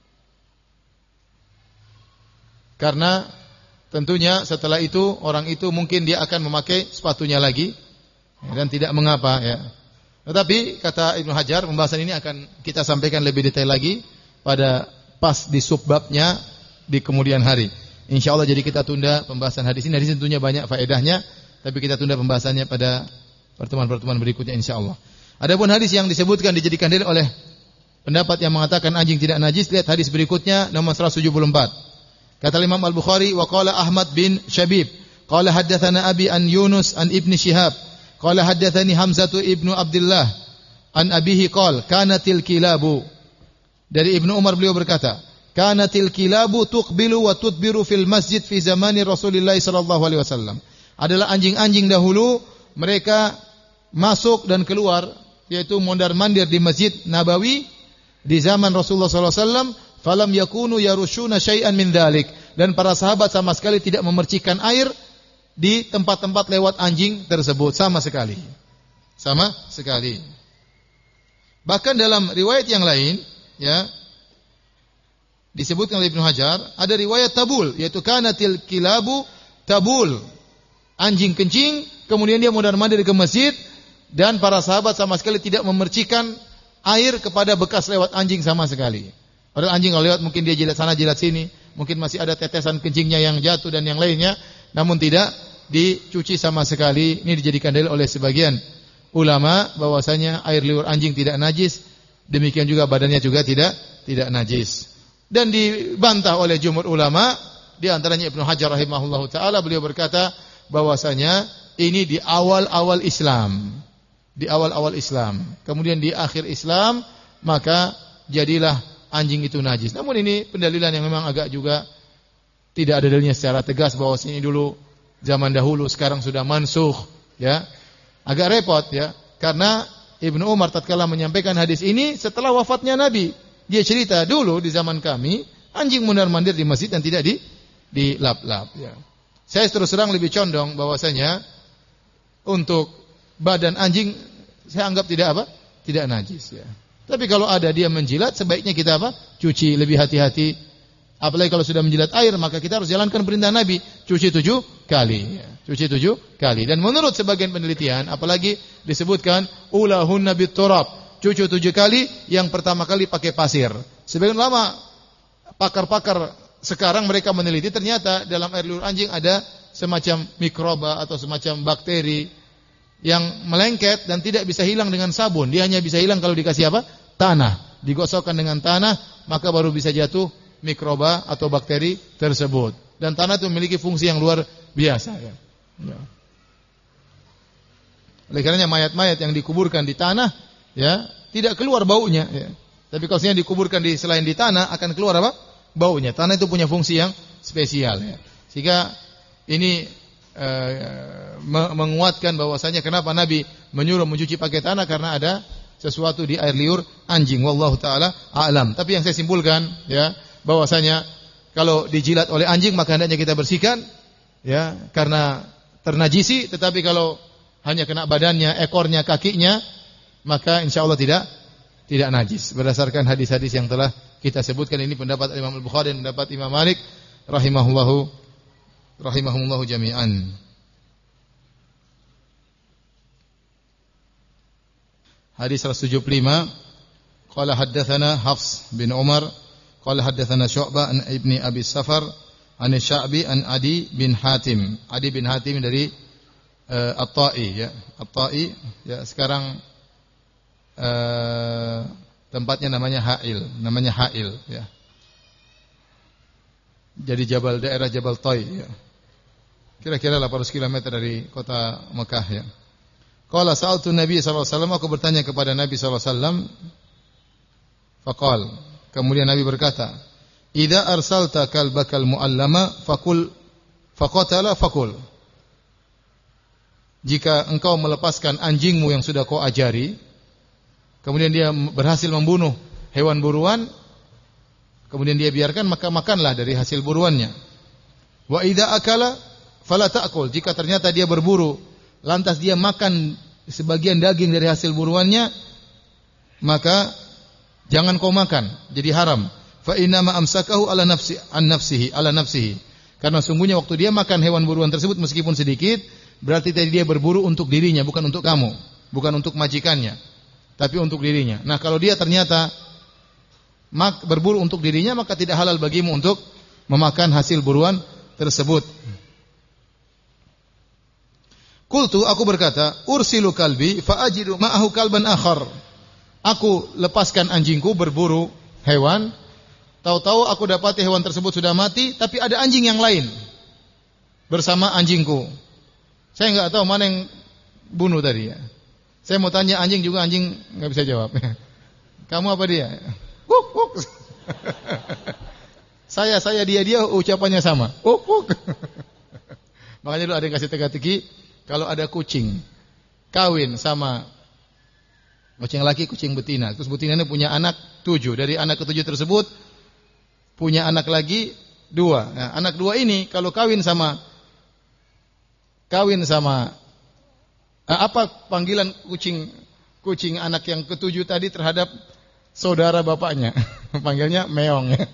Karena tentunya setelah itu orang itu mungkin dia akan memakai sepatunya lagi dan tidak mengapa, ya. Tetapi kata Ibnu Hajar, pembahasan ini akan kita sampaikan lebih detail lagi pada pas di subbabnya di kemudian hari. Insyaallah, jadi kita tunda pembahasan hadis ini. Hadis tentunya banyak faedahnya, tapi kita tunda pembahasannya pada pertemuan-pertemuan berikutnya insyaallah. Adapun hadis yang disebutkan dijadikan dalil oleh pendapat yang mengatakan anjing tidak najis, lihat hadis berikutnya nomor seratus tujuh puluh empat. Kata Imam Al-Bukhari, wa qala Ahmad bin Shabib, qala haddatsana Abi an Yunus an Ibni Shihab, qala haddatsani Hamzatu ibnu Abdullah an abihi qala kanatil kilabu. Dari Ibnu Umar beliau berkata, kanatil kilabu tuqbilu wa tudbiru fil masjid fi zamani Rasulillah sallallahu alaihi wasallam. adalah anjing-anjing dahulu mereka masuk dan keluar, yaitu mondar-mandir di Masjid Nabawi di zaman Rasulullah sallallahu alaihi wasallam, falam yakunu yarushuna syai'an min dzalik, dan para sahabat sama sekali tidak memercikan air di tempat-tempat lewat anjing tersebut sama sekali. Sama sekali. Bahkan dalam riwayat yang lain, ya, disebutkan oleh Ibnu Hajar, ada riwayat tabul, yaitu kanatil kilabu tabul. Anjing kencing, kemudian dia mondar-mandir ke masjid, dan para sahabat sama sekali tidak memercikan air kepada bekas lewat anjing sama sekali. Padahal anjing kalau lewat mungkin dia jilat sana jilat sini, mungkin masih ada tetesan kencingnya yang jatuh dan yang lainnya, namun tidak dicuci sama sekali. Ini dijadikan dalil oleh sebagian ulama bahwasanya air liur anjing tidak najis, demikian juga badannya juga tidak tidak najis. Dan dibantah oleh jumhur ulama, di antaranya Ibnu Hajar rahimahullahu taala, beliau berkata bahwasanya ini di awal-awal Islam. Di awal-awal Islam. Kemudian di akhir Islam maka jadilah anjing itu najis. Namun ini pendalilan yang memang agak juga tidak ada dalilnya secara tegas bahwa ini dulu zaman dahulu, sekarang sudah mansukh, ya. Agak repot, ya. Karena Ibnu Umar tatkala menyampaikan hadis ini setelah wafatnya Nabi. Dia cerita dulu di zaman kami anjing mondar-mandir di masjid dan tidak di di lap-lap, ya. Saya terus terang lebih condong bahwasanya untuk badan anjing saya anggap tidak apa? Tidak najis, ya. Tapi kalau ada dia menjilat, sebaiknya kita apa? Cuci, lebih hati-hati. Apalagi kalau sudah menjilat air, maka kita harus jalankan perintah Nabi, cuci tujuh kali, ya. Cuci tujuh kali. Dan menurut sebagian penelitian, apalagi disebutkan ulahunna biturab, cuci tujuh kali, yang pertama kali pakai pasir. Sebagian ulama, pakar-pakar sekarang mereka meneliti, ternyata dalam air liur anjing ada semacam mikroba atau semacam bakteri yang melengket dan tidak bisa hilang dengan sabun. Dia hanya bisa hilang kalau dikasih apa? Tanah. Digosokkan dengan tanah, maka baru bisa jatuh mikroba atau bakteri tersebut. Dan tanah itu memiliki fungsi yang luar biasa, ya. Ya. Oleh karenanya mayat-mayat yang dikuburkan di tanah, ya, tidak keluar baunya, ya. Tapi kalau seandainya dikuburkan di selain di tanah, akan keluar apa? Baunya. Tanah itu punya fungsi yang spesial, ya. Sehingga ini uh, menguatkan bahwasanya kenapa Nabi menyuruh mencuci pakai tanah, karena ada sesuatu di air liur anjing. Wallahu taala a'lam. Tapi yang saya simpulkan, ya, bahwasanya kalau dijilat oleh anjing maka hendaknya kita bersihkan, ya, karena ternajisi. Tetapi kalau hanya kena badannya, ekornya, kakinya, maka insyaallah tidak tidak najis. Berdasarkan hadis-hadis yang telah kita sebutkan, ini pendapat Imam Al-Bukhari dan pendapat Imam Malik rahimahullahu rahimahumullahu jami'an. Hadis seratus tujuh puluh lima, qala haddatsana Hafs bin Umar qala haddatsana Syu'bah an Ibni Abi Safar an Sya'bi an Adi bin Hatim. Adi bin Hatim dari uh, At-Ta'i, ya. At-Ta'i, ya, sekarang uh, tempatnya namanya Ha'il, namanya Ha'il, ya. Jadi Jabal, daerah Jabal Ta'i, ya. Kira-kira delapan ratus kilometer dari kota Mekah, ya. Qala sa'altu Nabi sallallahu alaihi wasallam, aku bertanya kepada Nabi sallallahu alaihi wasallam. Faqal, kemudian Nabi berkata, "Idza arsalta kalbakal muallama fakul faqatala fakul." Jika engkau melepaskan anjingmu yang sudah kau ajari, kemudian dia berhasil membunuh hewan buruan, kemudian dia biarkan, maka makanlah dari hasil buruannya. Wa idza akala fala ta'kul. Jika ternyata dia berburu, lantas dia makan sebagian daging dari hasil buruannya, maka jangan kau makan, jadi haram. Fa inna ma amsakahu ala nafsi an nafsihi ala nafsihi. Karena sungguhnya waktu dia makan hewan buruan tersebut meskipun sedikit, berarti tadi dia berburu untuk dirinya, bukan untuk kamu, bukan untuk majikannya, tapi untuk dirinya. Nah, kalau dia ternyata mak berburu untuk dirinya, maka tidak halal bagimu untuk memakan hasil buruan tersebut. Qultu, aku berkata, ursilu kalbi fa ajidu ma'ahu kalban akhar. Aku lepaskan anjingku berburu hewan, tahu-tahu aku dapati hewan tersebut sudah mati, tapi ada anjing yang lain bersama anjingku. Saya enggak tahu mana yang bunuh tadi, ya. Saya mau tanya anjing juga, anjing enggak bisa jawab. Kamu apa dia? Wuk, wuk. Saya, saya, dia, dia, ucapannya sama. Wuk, wuk. Makanya dulu ada yang kasih teka-teki, kalau ada kucing kawin sama kucing laki, kucing betina, terus betina ini punya anak tujuh. Dari anak ketujuh tersebut punya anak lagi dua. Nah, anak dua ini kalau kawin sama kawin sama eh, apa panggilan kucing kucing anak yang ketujuh tadi terhadap saudara bapaknya? Panggilnya meong ya.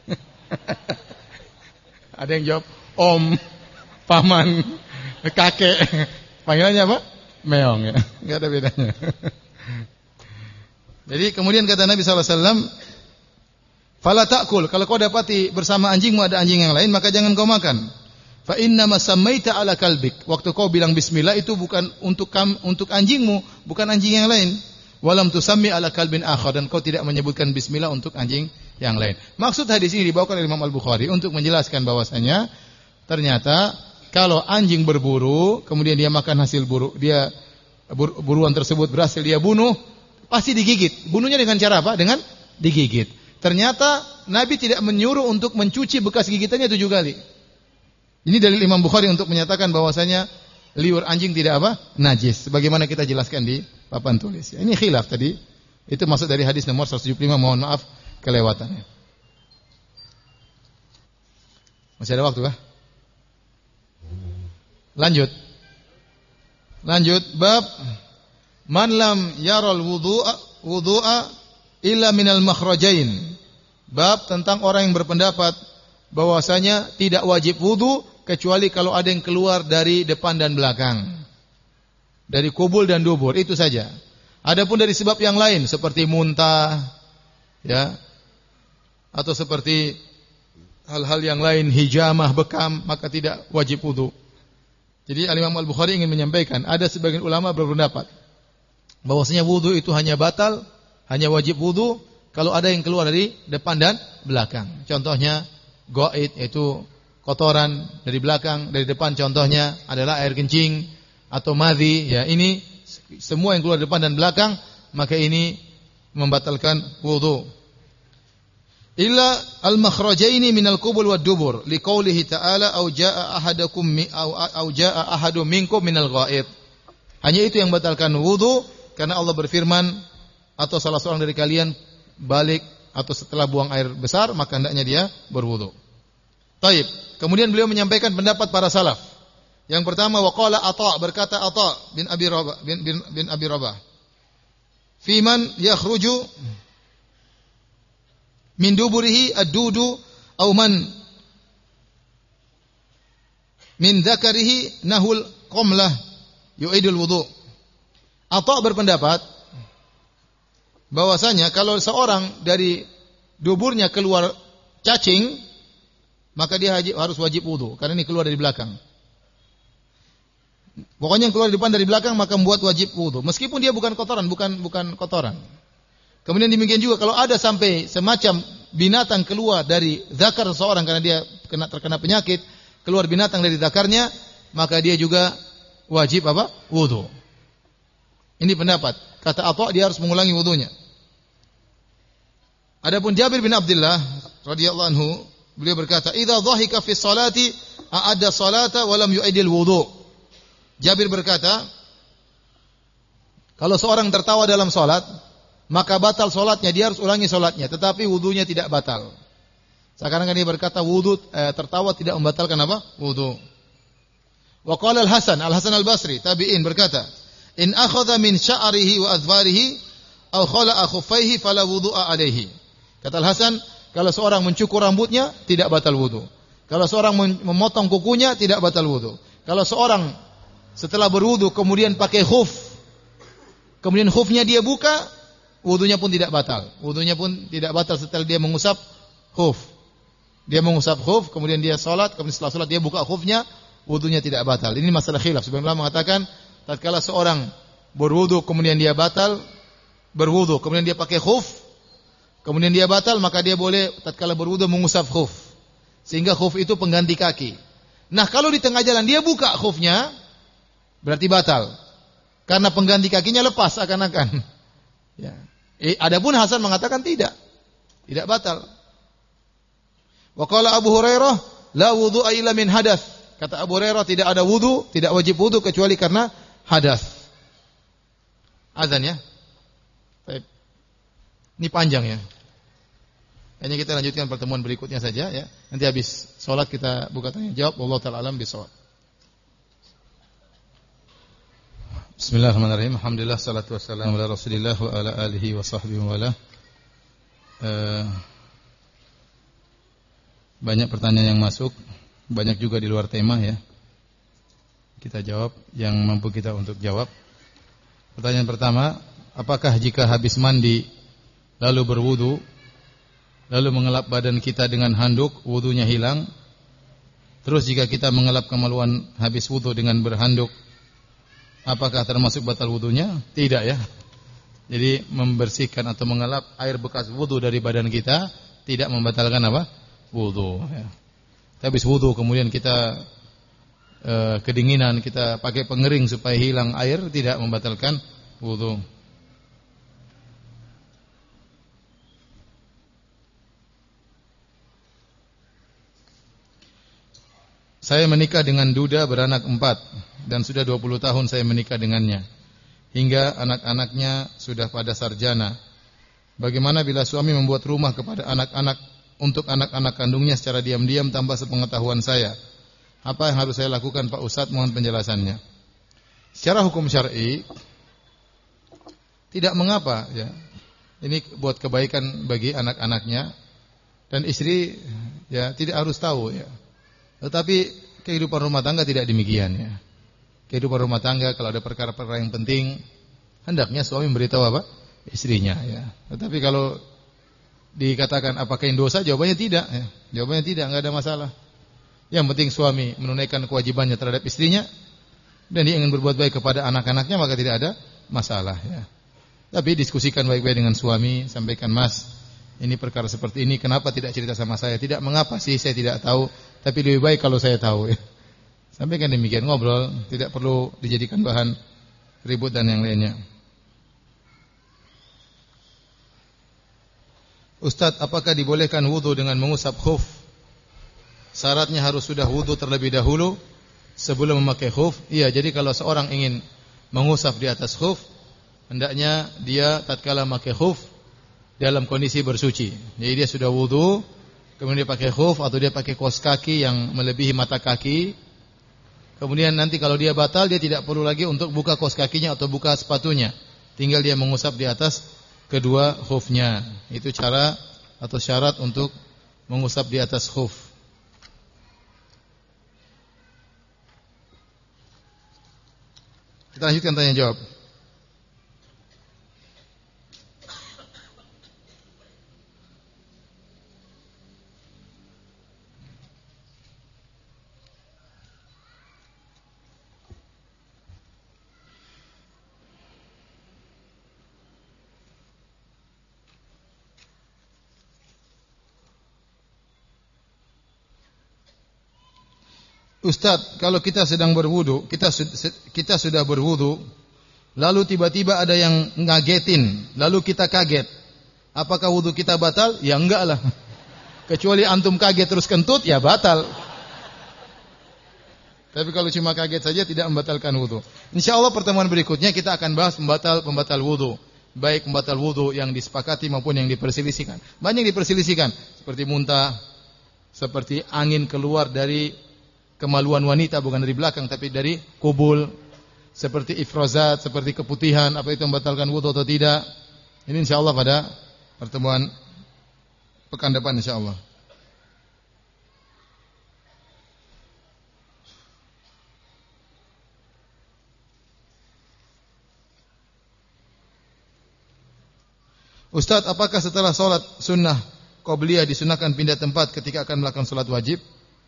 Ada yang jawab om, paman, kakek. Panggilannya apa? Meong ya. Enggak ada bedanya. Jadi kemudian kata Nabi sallallahu alaihi wasallam, "Fala ta'kul." Kalau kau dapati bersama anjingmu ada anjing yang lain, maka jangan kau makan. Fa inna ma sammaita ala kalbik. Waktu kau bilang bismillah itu bukan untuk kam, untuk anjingmu, bukan anjing yang lain. Walam tusammi ala kalbin akhar, dan kau tidak menyebutkan bismillah untuk anjing yang lain. Maksud hadis ini dibawakan oleh Imam Al-Bukhari untuk menjelaskan bahwasanya ternyata kalau anjing berburu, kemudian dia makan hasil buru, dia bur, buruan tersebut berhasil dia bunuh, pasti digigit. Bunuhnya dengan cara apa? Dengan digigit. Ternyata Nabi tidak menyuruh untuk mencuci bekas gigitannya tujuh kali. Ini dalil Imam Bukhari untuk menyatakan bahwasanya liur anjing tidak apa? Najis. Sebagaimana kita jelaskan di papan tulis. Ini khilaf tadi. Itu masuk dari hadis nomor seratus tujuh puluh lima. Mohon maaf kelewatannya. Masih ada waktu kah? Lanjut. Lanjut bab man lam yaral wudu'a wudu'a illa minal makhrajain. Bab tentang orang yang berpendapat bahwasanya tidak wajib wudu kecuali kalau ada yang keluar dari depan dan belakang. Dari kubul dan dubur, itu saja. Adapun dari sebab yang lain seperti muntah ya atau seperti hal-hal yang lain, hijamah, bekam, maka tidak wajib wudu. Jadi Al-Imam Al-Bukhari ingin menyampaikan, ada sebagian ulama berpendapat bahwasanya wudu itu hanya batal, hanya wajib wudu kalau ada yang keluar dari depan dan belakang. Contohnya ghaid, yaitu kotoran dari belakang, dari depan contohnya adalah air kencing atau madhi, ya ini semua yang keluar dari depan dan belakang, maka ini membatalkan wudu. Illa al-makhrajaini minal qubul wad dubur liqaulihi ta'ala au jaa ahadakum mi au, au jaa ahadum minkum minal ghaid. Hanya itu yang batalkan wudu karena Allah berfirman atau salah seorang dari kalian balik atau setelah buang air besar maka hendaknya dia berwudu. Taib. Kemudian beliau menyampaikan pendapat para salaf. Yang pertama waqala Atha, berkata Atha bin Abi Rabah bin, bin, bin Abi Rabah. Fi man yakhruju min duburihi ad-dudu aw man min dzakarihi nahul qamlah yu'idul wudu. Atha berpendapat bahwasanya kalau seorang dari duburnya keluar cacing, maka dia harus wajib wudu karena ini keluar dari belakang. Pokoknya yang keluar di depan dari belakang maka membuat wajib wudu, meskipun dia bukan kotoran, bukan bukan kotoran. Kemudian demikian juga kalau ada sampai semacam binatang keluar dari zakar seseorang karena dia kena terkena penyakit, keluar binatang dari zakarnya, maka dia juga wajib apa? Wudu. Ini pendapat. Kata Atha dia harus mengulangi wudunya. Adapun Jabir bin Abdullah radhiyallahu anhu, beliau berkata, "Idza dhahika fi sholati a'adda sholata wa lam yu'idil wudu." Jabir berkata, kalau seorang tertawa dalam salat, maka batal salatnya, dia harus ulangi salatnya, tetapi wudunya tidak batal. Sekarang dia berkata wudu eh, tertawa tidak membatalkan apa? Wudu. Wa qala Al-Hasan, Al-Hasan Al-Basri, tabi'in berkata, "In akhadha min sya'rihi wa adhfarihi aw khala'a khuffaihi fala wudu'a alaihi." Kata Al-Hasan, kalau seorang mencukur rambutnya tidak batal wudu. Kalau seorang memotong kukunya tidak batal wudu. Kalau seorang setelah berwudu kemudian pakai khuf, kemudian khufnya dia buka, wudunya pun tidak batal. Wudunya pun tidak batal setelah dia mengusap khuf. Dia mengusap khuf, kemudian dia salat, kemudian setelah salat dia buka khufnya, wudunya tidak batal. Ini masalah khilaf. Sebagian ulama mengatakan tatkala seorang berwudu kemudian dia batal berwudu, kemudian dia pakai khuf, kemudian dia batal, maka dia boleh tatkala berwudu mengusap khuf. Sehingga khuf itu pengganti kaki. Nah, kalau di tengah jalan dia buka khufnya, berarti batal. Karena pengganti kakinya lepas akan-akan. Ya. Eh, adapun Hasan mengatakan tidak. Tidak batal. Wa qala Abu Hurairah, la wudu'a illa min hadath. Kata Abu Hurairah tidak ada wudu, tidak wajib wudu kecuali karena hadas. Azan ya. Baik. Ini panjang ya. Kayaknya kita lanjutkan pertemuan berikutnya saja ya. Nanti habis sholat kita buka tanya jawab. Wallahu ta'ala alam bisawab. Bismillahirrahmanirrahim. Alhamdulillah salatu wassalamu ala Rasulillah wa ala alihi wa sahbihi wa ala. Uh, banyak pertanyaan yang masuk. Banyak juga di luar tema ya. Kita jawab yang mampu kita untuk jawab. Pertanyaan pertama, apakah jika habis mandi lalu berwudu, lalu mengelap badan kita dengan handuk, wudunya hilang? Terus jika kita mengelap kemaluan habis wudu dengan berhanduk, apakah termasuk batal wudunya? Tidak ya. Jadi membersihkan atau mengelap air bekas wudu dari badan kita tidak membatalkan apa? Wudu ya. Habis wudu kemudian kita e, kedinginan, kita pakai pengering supaya hilang air, tidak membatalkan wudu. Saya menikah dengan duda beranak empat dan sudah dua puluh tahun saya menikah dengannya. Hingga anak-anaknya sudah pada sarjana. Bagaimana bila suami membuat rumah kepada anak-anak untuk anak-anak kandungnya secara diam-diam tanpa sepengetahuan saya? Apa yang harus saya lakukan Pak Ustadz? Mohon penjelasannya. Secara hukum syar'i tidak mengapa ya. Ini buat kebaikan bagi anak-anaknya dan istri ya tidak harus tahu ya. Tetapi kehidupan rumah tangga tidak demikian ya. Kehidupan rumah tangga kalau ada perkara-perkara yang penting hendaknya suami memberitahu apa? Istrinya ya. Tetapi kalau dikatakan apakah ini dosa? Jawabannya tidak ya. Jawabannya tidak, enggak ada masalah. Yang penting suami menunaikan kewajibannya terhadap istrinya dan dia ingin berbuat baik kepada anak-anaknya, maka tidak ada masalah ya. Tapi diskusikan baik-baik dengan suami, sampaikan, "Mas, ini perkara seperti ini, kenapa tidak cerita sama saya?" Tidak mengapa sih, saya tidak tahu, tapi lebih baik kalau saya tahu ya. Sampaikan demikian, ngobrol, tidak perlu dijadikan bahan ribut dan yang lainnya. Ustadz, apakah dibolehkan wudu dengan mengusap khuf? Syaratnya harus sudah wudu terlebih dahulu sebelum memakai khuf. Iya, jadi kalau seorang ingin mengusap di atas khuf, hendaknya dia tatkala memakai khuf dalam kondisi bersuci. Jadi dia sudah wudu, kemudian dia pakai khuf atau dia pakai kaos kaki yang melebihi mata kaki. Kemudian nanti kalau dia batal, dia tidak perlu lagi untuk buka kaos kakinya atau buka sepatunya. Tinggal dia mengusap di atas kedua khufnya. Itu cara atau syarat untuk mengusap di atas khuf. Kita lanjutkan tanya jawab. Ustaz, kalau kita sedang berwudu, kita kita sudah berwudu, lalu tiba-tiba ada yang ngagetin, lalu kita kaget. Apakah wudu kita batal? Ya enggak lah. Kecuali antum kaget terus kentut, ya batal. Tapi kalau cuma kaget saja tidak membatalkan wudu. Insyaallah pertemuan berikutnya kita akan bahas pembatal pembatal wudu, baik pembatal wudu yang disepakati maupun yang diperselisihkan. Banyak diperselisihkan, seperti muntah, seperti angin keluar dari kemaluan wanita, bukan dari belakang tapi dari kubul, seperti ifrozat, seperti keputihan, apa itu membatalkan wudu atau tidak. Ini insyaallah pada pertemuan pekan depan insyaallah. Ustaz, apakah setelah sholat sunnah qobliyah disunahkan pindah tempat ketika akan melakukan sholat wajib?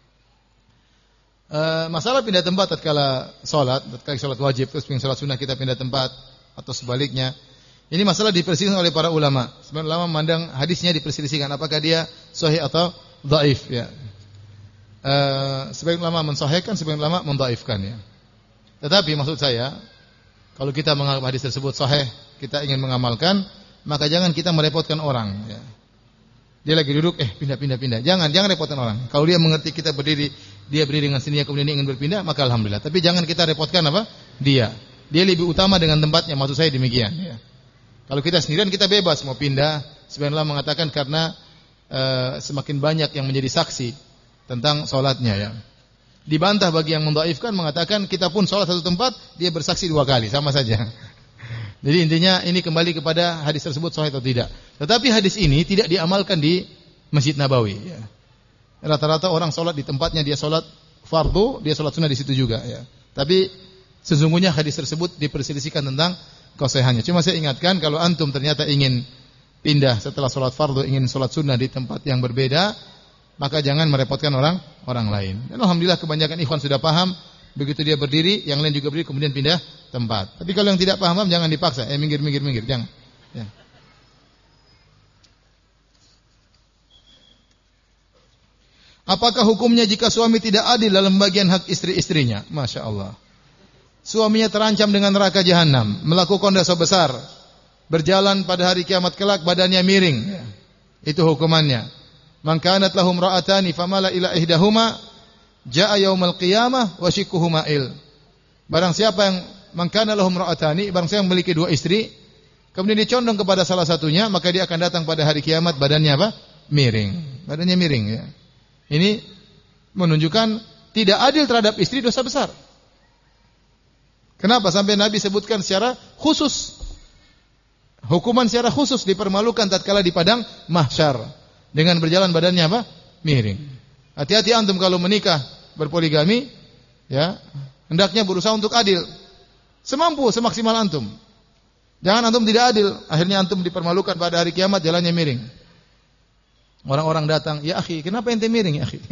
Uh, masalah pindah tempat tatkala sholat, tatkala sholat wajib terus pindah sholat sunnah kita pindah tempat atau sebaliknya. Ini masalah diperselisihkan oleh para ulama. Sebagian ulama memandang hadisnya diperselisihkan apakah dia sahih atau dhaif ya. Uh, sebagian ulama mensahihkan, sebagian ulama mendhaifkan ya. Tetapi maksud saya, kalau kita menganggap hadis tersebut sahih, kita ingin mengamalkan, maka jangan kita merepotkan orang ya. Dia lagi duduk, eh pindah-pindah-pindah. Jangan, jangan repotkan orang. Kalau dia mengerti kita berdiri dia berdiri dengan sendirinya kemudian dia ingin berpindah, maka alhamdulillah. Tapi jangan kita repotkan apa? Dia. Dia lebih utama dengan tempatnya, maksud saya demikian ya. Kalau kita sendirian kita bebas mau pindah. Sebenarnya mengatakan karena uh, semakin banyak yang menjadi saksi tentang salatnya ya. Dibantah bagi yang mendhaifkan mengatakan kita pun salat satu tempat, dia bersaksi dua kali, sama saja. Jadi intinya ini kembali kepada hadis tersebut sahih atau tidak. Tetapi hadis ini tidak diamalkan di Masjid Nabawi ya. Rata-rata orang sholat di tempatnya, dia sholat fardu, dia sholat sunnah di situ juga ya. Tapi sesungguhnya hadis tersebut diperselisihkan tentang kesahihannya. Cuma saya ingatkan kalau antum ternyata ingin pindah setelah sholat fardu, ingin sholat sunnah di tempat yang berbeda, maka jangan merepotkan orang orang lain. Dan alhamdulillah kebanyakan ikhwan sudah paham, begitu dia berdiri, yang lain juga berdiri kemudian pindah tempat. Tapi kalau yang tidak paham, jangan dipaksa. Eh minggir minggir minggir, jangan. Ya. Apakah hukumnya jika suami tidak adil dalam bagian hak istri-istrinya? Masya Allah. Suaminya terancam dengan neraka jahanam, melakukan dosa besar, berjalan pada hari kiamat kelak badannya miring. Itu hukumannya. Man kanat lahum ra'atani famala ila ihdahuma jaa yaumal qiyamah wa shikkuhuma il. Barang siapa yang man kana lahum ra'atani, barang siapa yang memiliki dua istri, kemudian dia condong kepada salah satunya, maka dia akan datang pada hari kiamat badannya apa? Miring. Badannya miring ya. Ini menunjukkan tidak adil terhadap istri, dosa besar. Kenapa? Sampai Nabi sebutkan secara khusus. Hukuman secara khusus dipermalukan tatkala di padang mahsyar. Dengan berjalan badannya apa? Miring. Hati-hati antum kalau menikah berpoligami, ya, hendaknya berusaha untuk adil. Semampu, semaksimal antum. Jangan antum tidak adil, akhirnya antum dipermalukan pada hari kiamat jalannya miring. Orang-orang datang, ya akhi, kenapa ente miring ya akhi?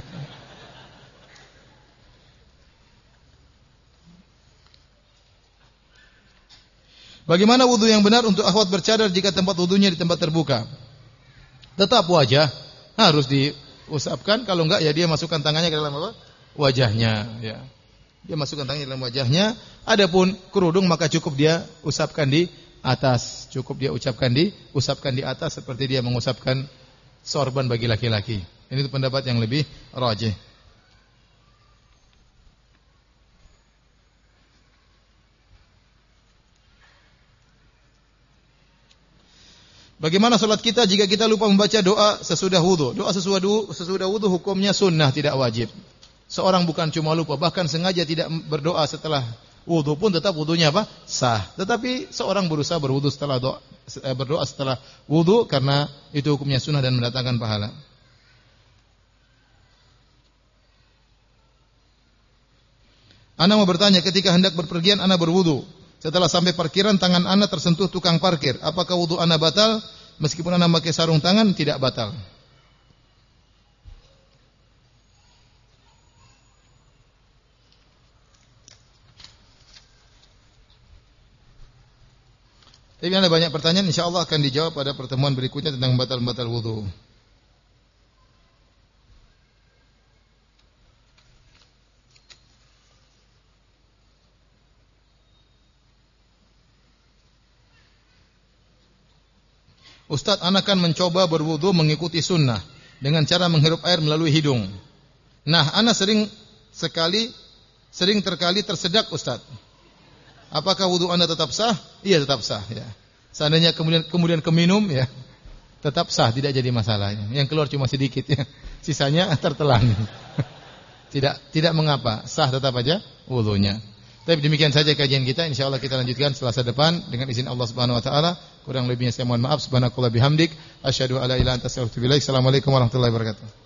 Bagaimana wudu yang benar untuk akhwat bercadar jika tempat wudunya di tempat terbuka? Tetap wajah harus diusapkan, kalau enggak ya dia masukkan tangannya ke dalam apa? Wajahnya, ya. Dia masukkan tangannya dalam wajahnya. Adapun kerudung maka cukup dia usapkan di atas, cukup dia ucapkan di usapkan di atas seperti dia mengusapkan sorban bagi laki-laki. Ini pendapat yang lebih rajih. Bagaimana salat kita jika kita lupa membaca doa sesudah wudu? Doa sesudah sesudah wudu hukumnya sunnah, tidak wajib. Seorang bukan cuma lupa, bahkan sengaja tidak berdoa setelah wudu pun tetap wudunya apa? Sah. Tetapi seorang berusaha berwudu setelah doa, berdoa setelah wudu karena itu hukumnya sunnah dan mendatangkan pahala. Ana mau bertanya, ketika hendak berpergian ana berwudu. Setelah sampai parkiran tangan ana tersentuh tukang parkir. Apakah wudu ana batal? Meskipun ana pakai sarung tangan tidak batal. Tapi ada banyak pertanyaan, insyaallah akan dijawab pada pertemuan berikutnya tentang batal-batal wudu. Ustaz, anak kan mencoba berwudu mengikuti sunnah dengan cara menghirup air melalui hidung. Nah, anak sering sekali sering terkali tersedak, Ustaz. Apakah wudu anda tetap sah? Iya, tetap sah ya. Seandainya kemudian kemudian keminum ya, tetap sah, tidak jadi masalah. Yang keluar cuma sedikit ya. Sisanya tertelan. Tidak tidak mengapa, sah tetap aja wudunya. Tapi demikian saja kajian kita, insyaallah kita lanjutkan Selasa depan dengan izin Allah Subhanahu wa taala. Kurang lebihnya saya mohon maaf. Subhanakallah bihamdik asyhadu alla ilaha illa anta astaghfiruka wa atubu ilaik. Assalamualaikum warahmatullahi wabarakatuh.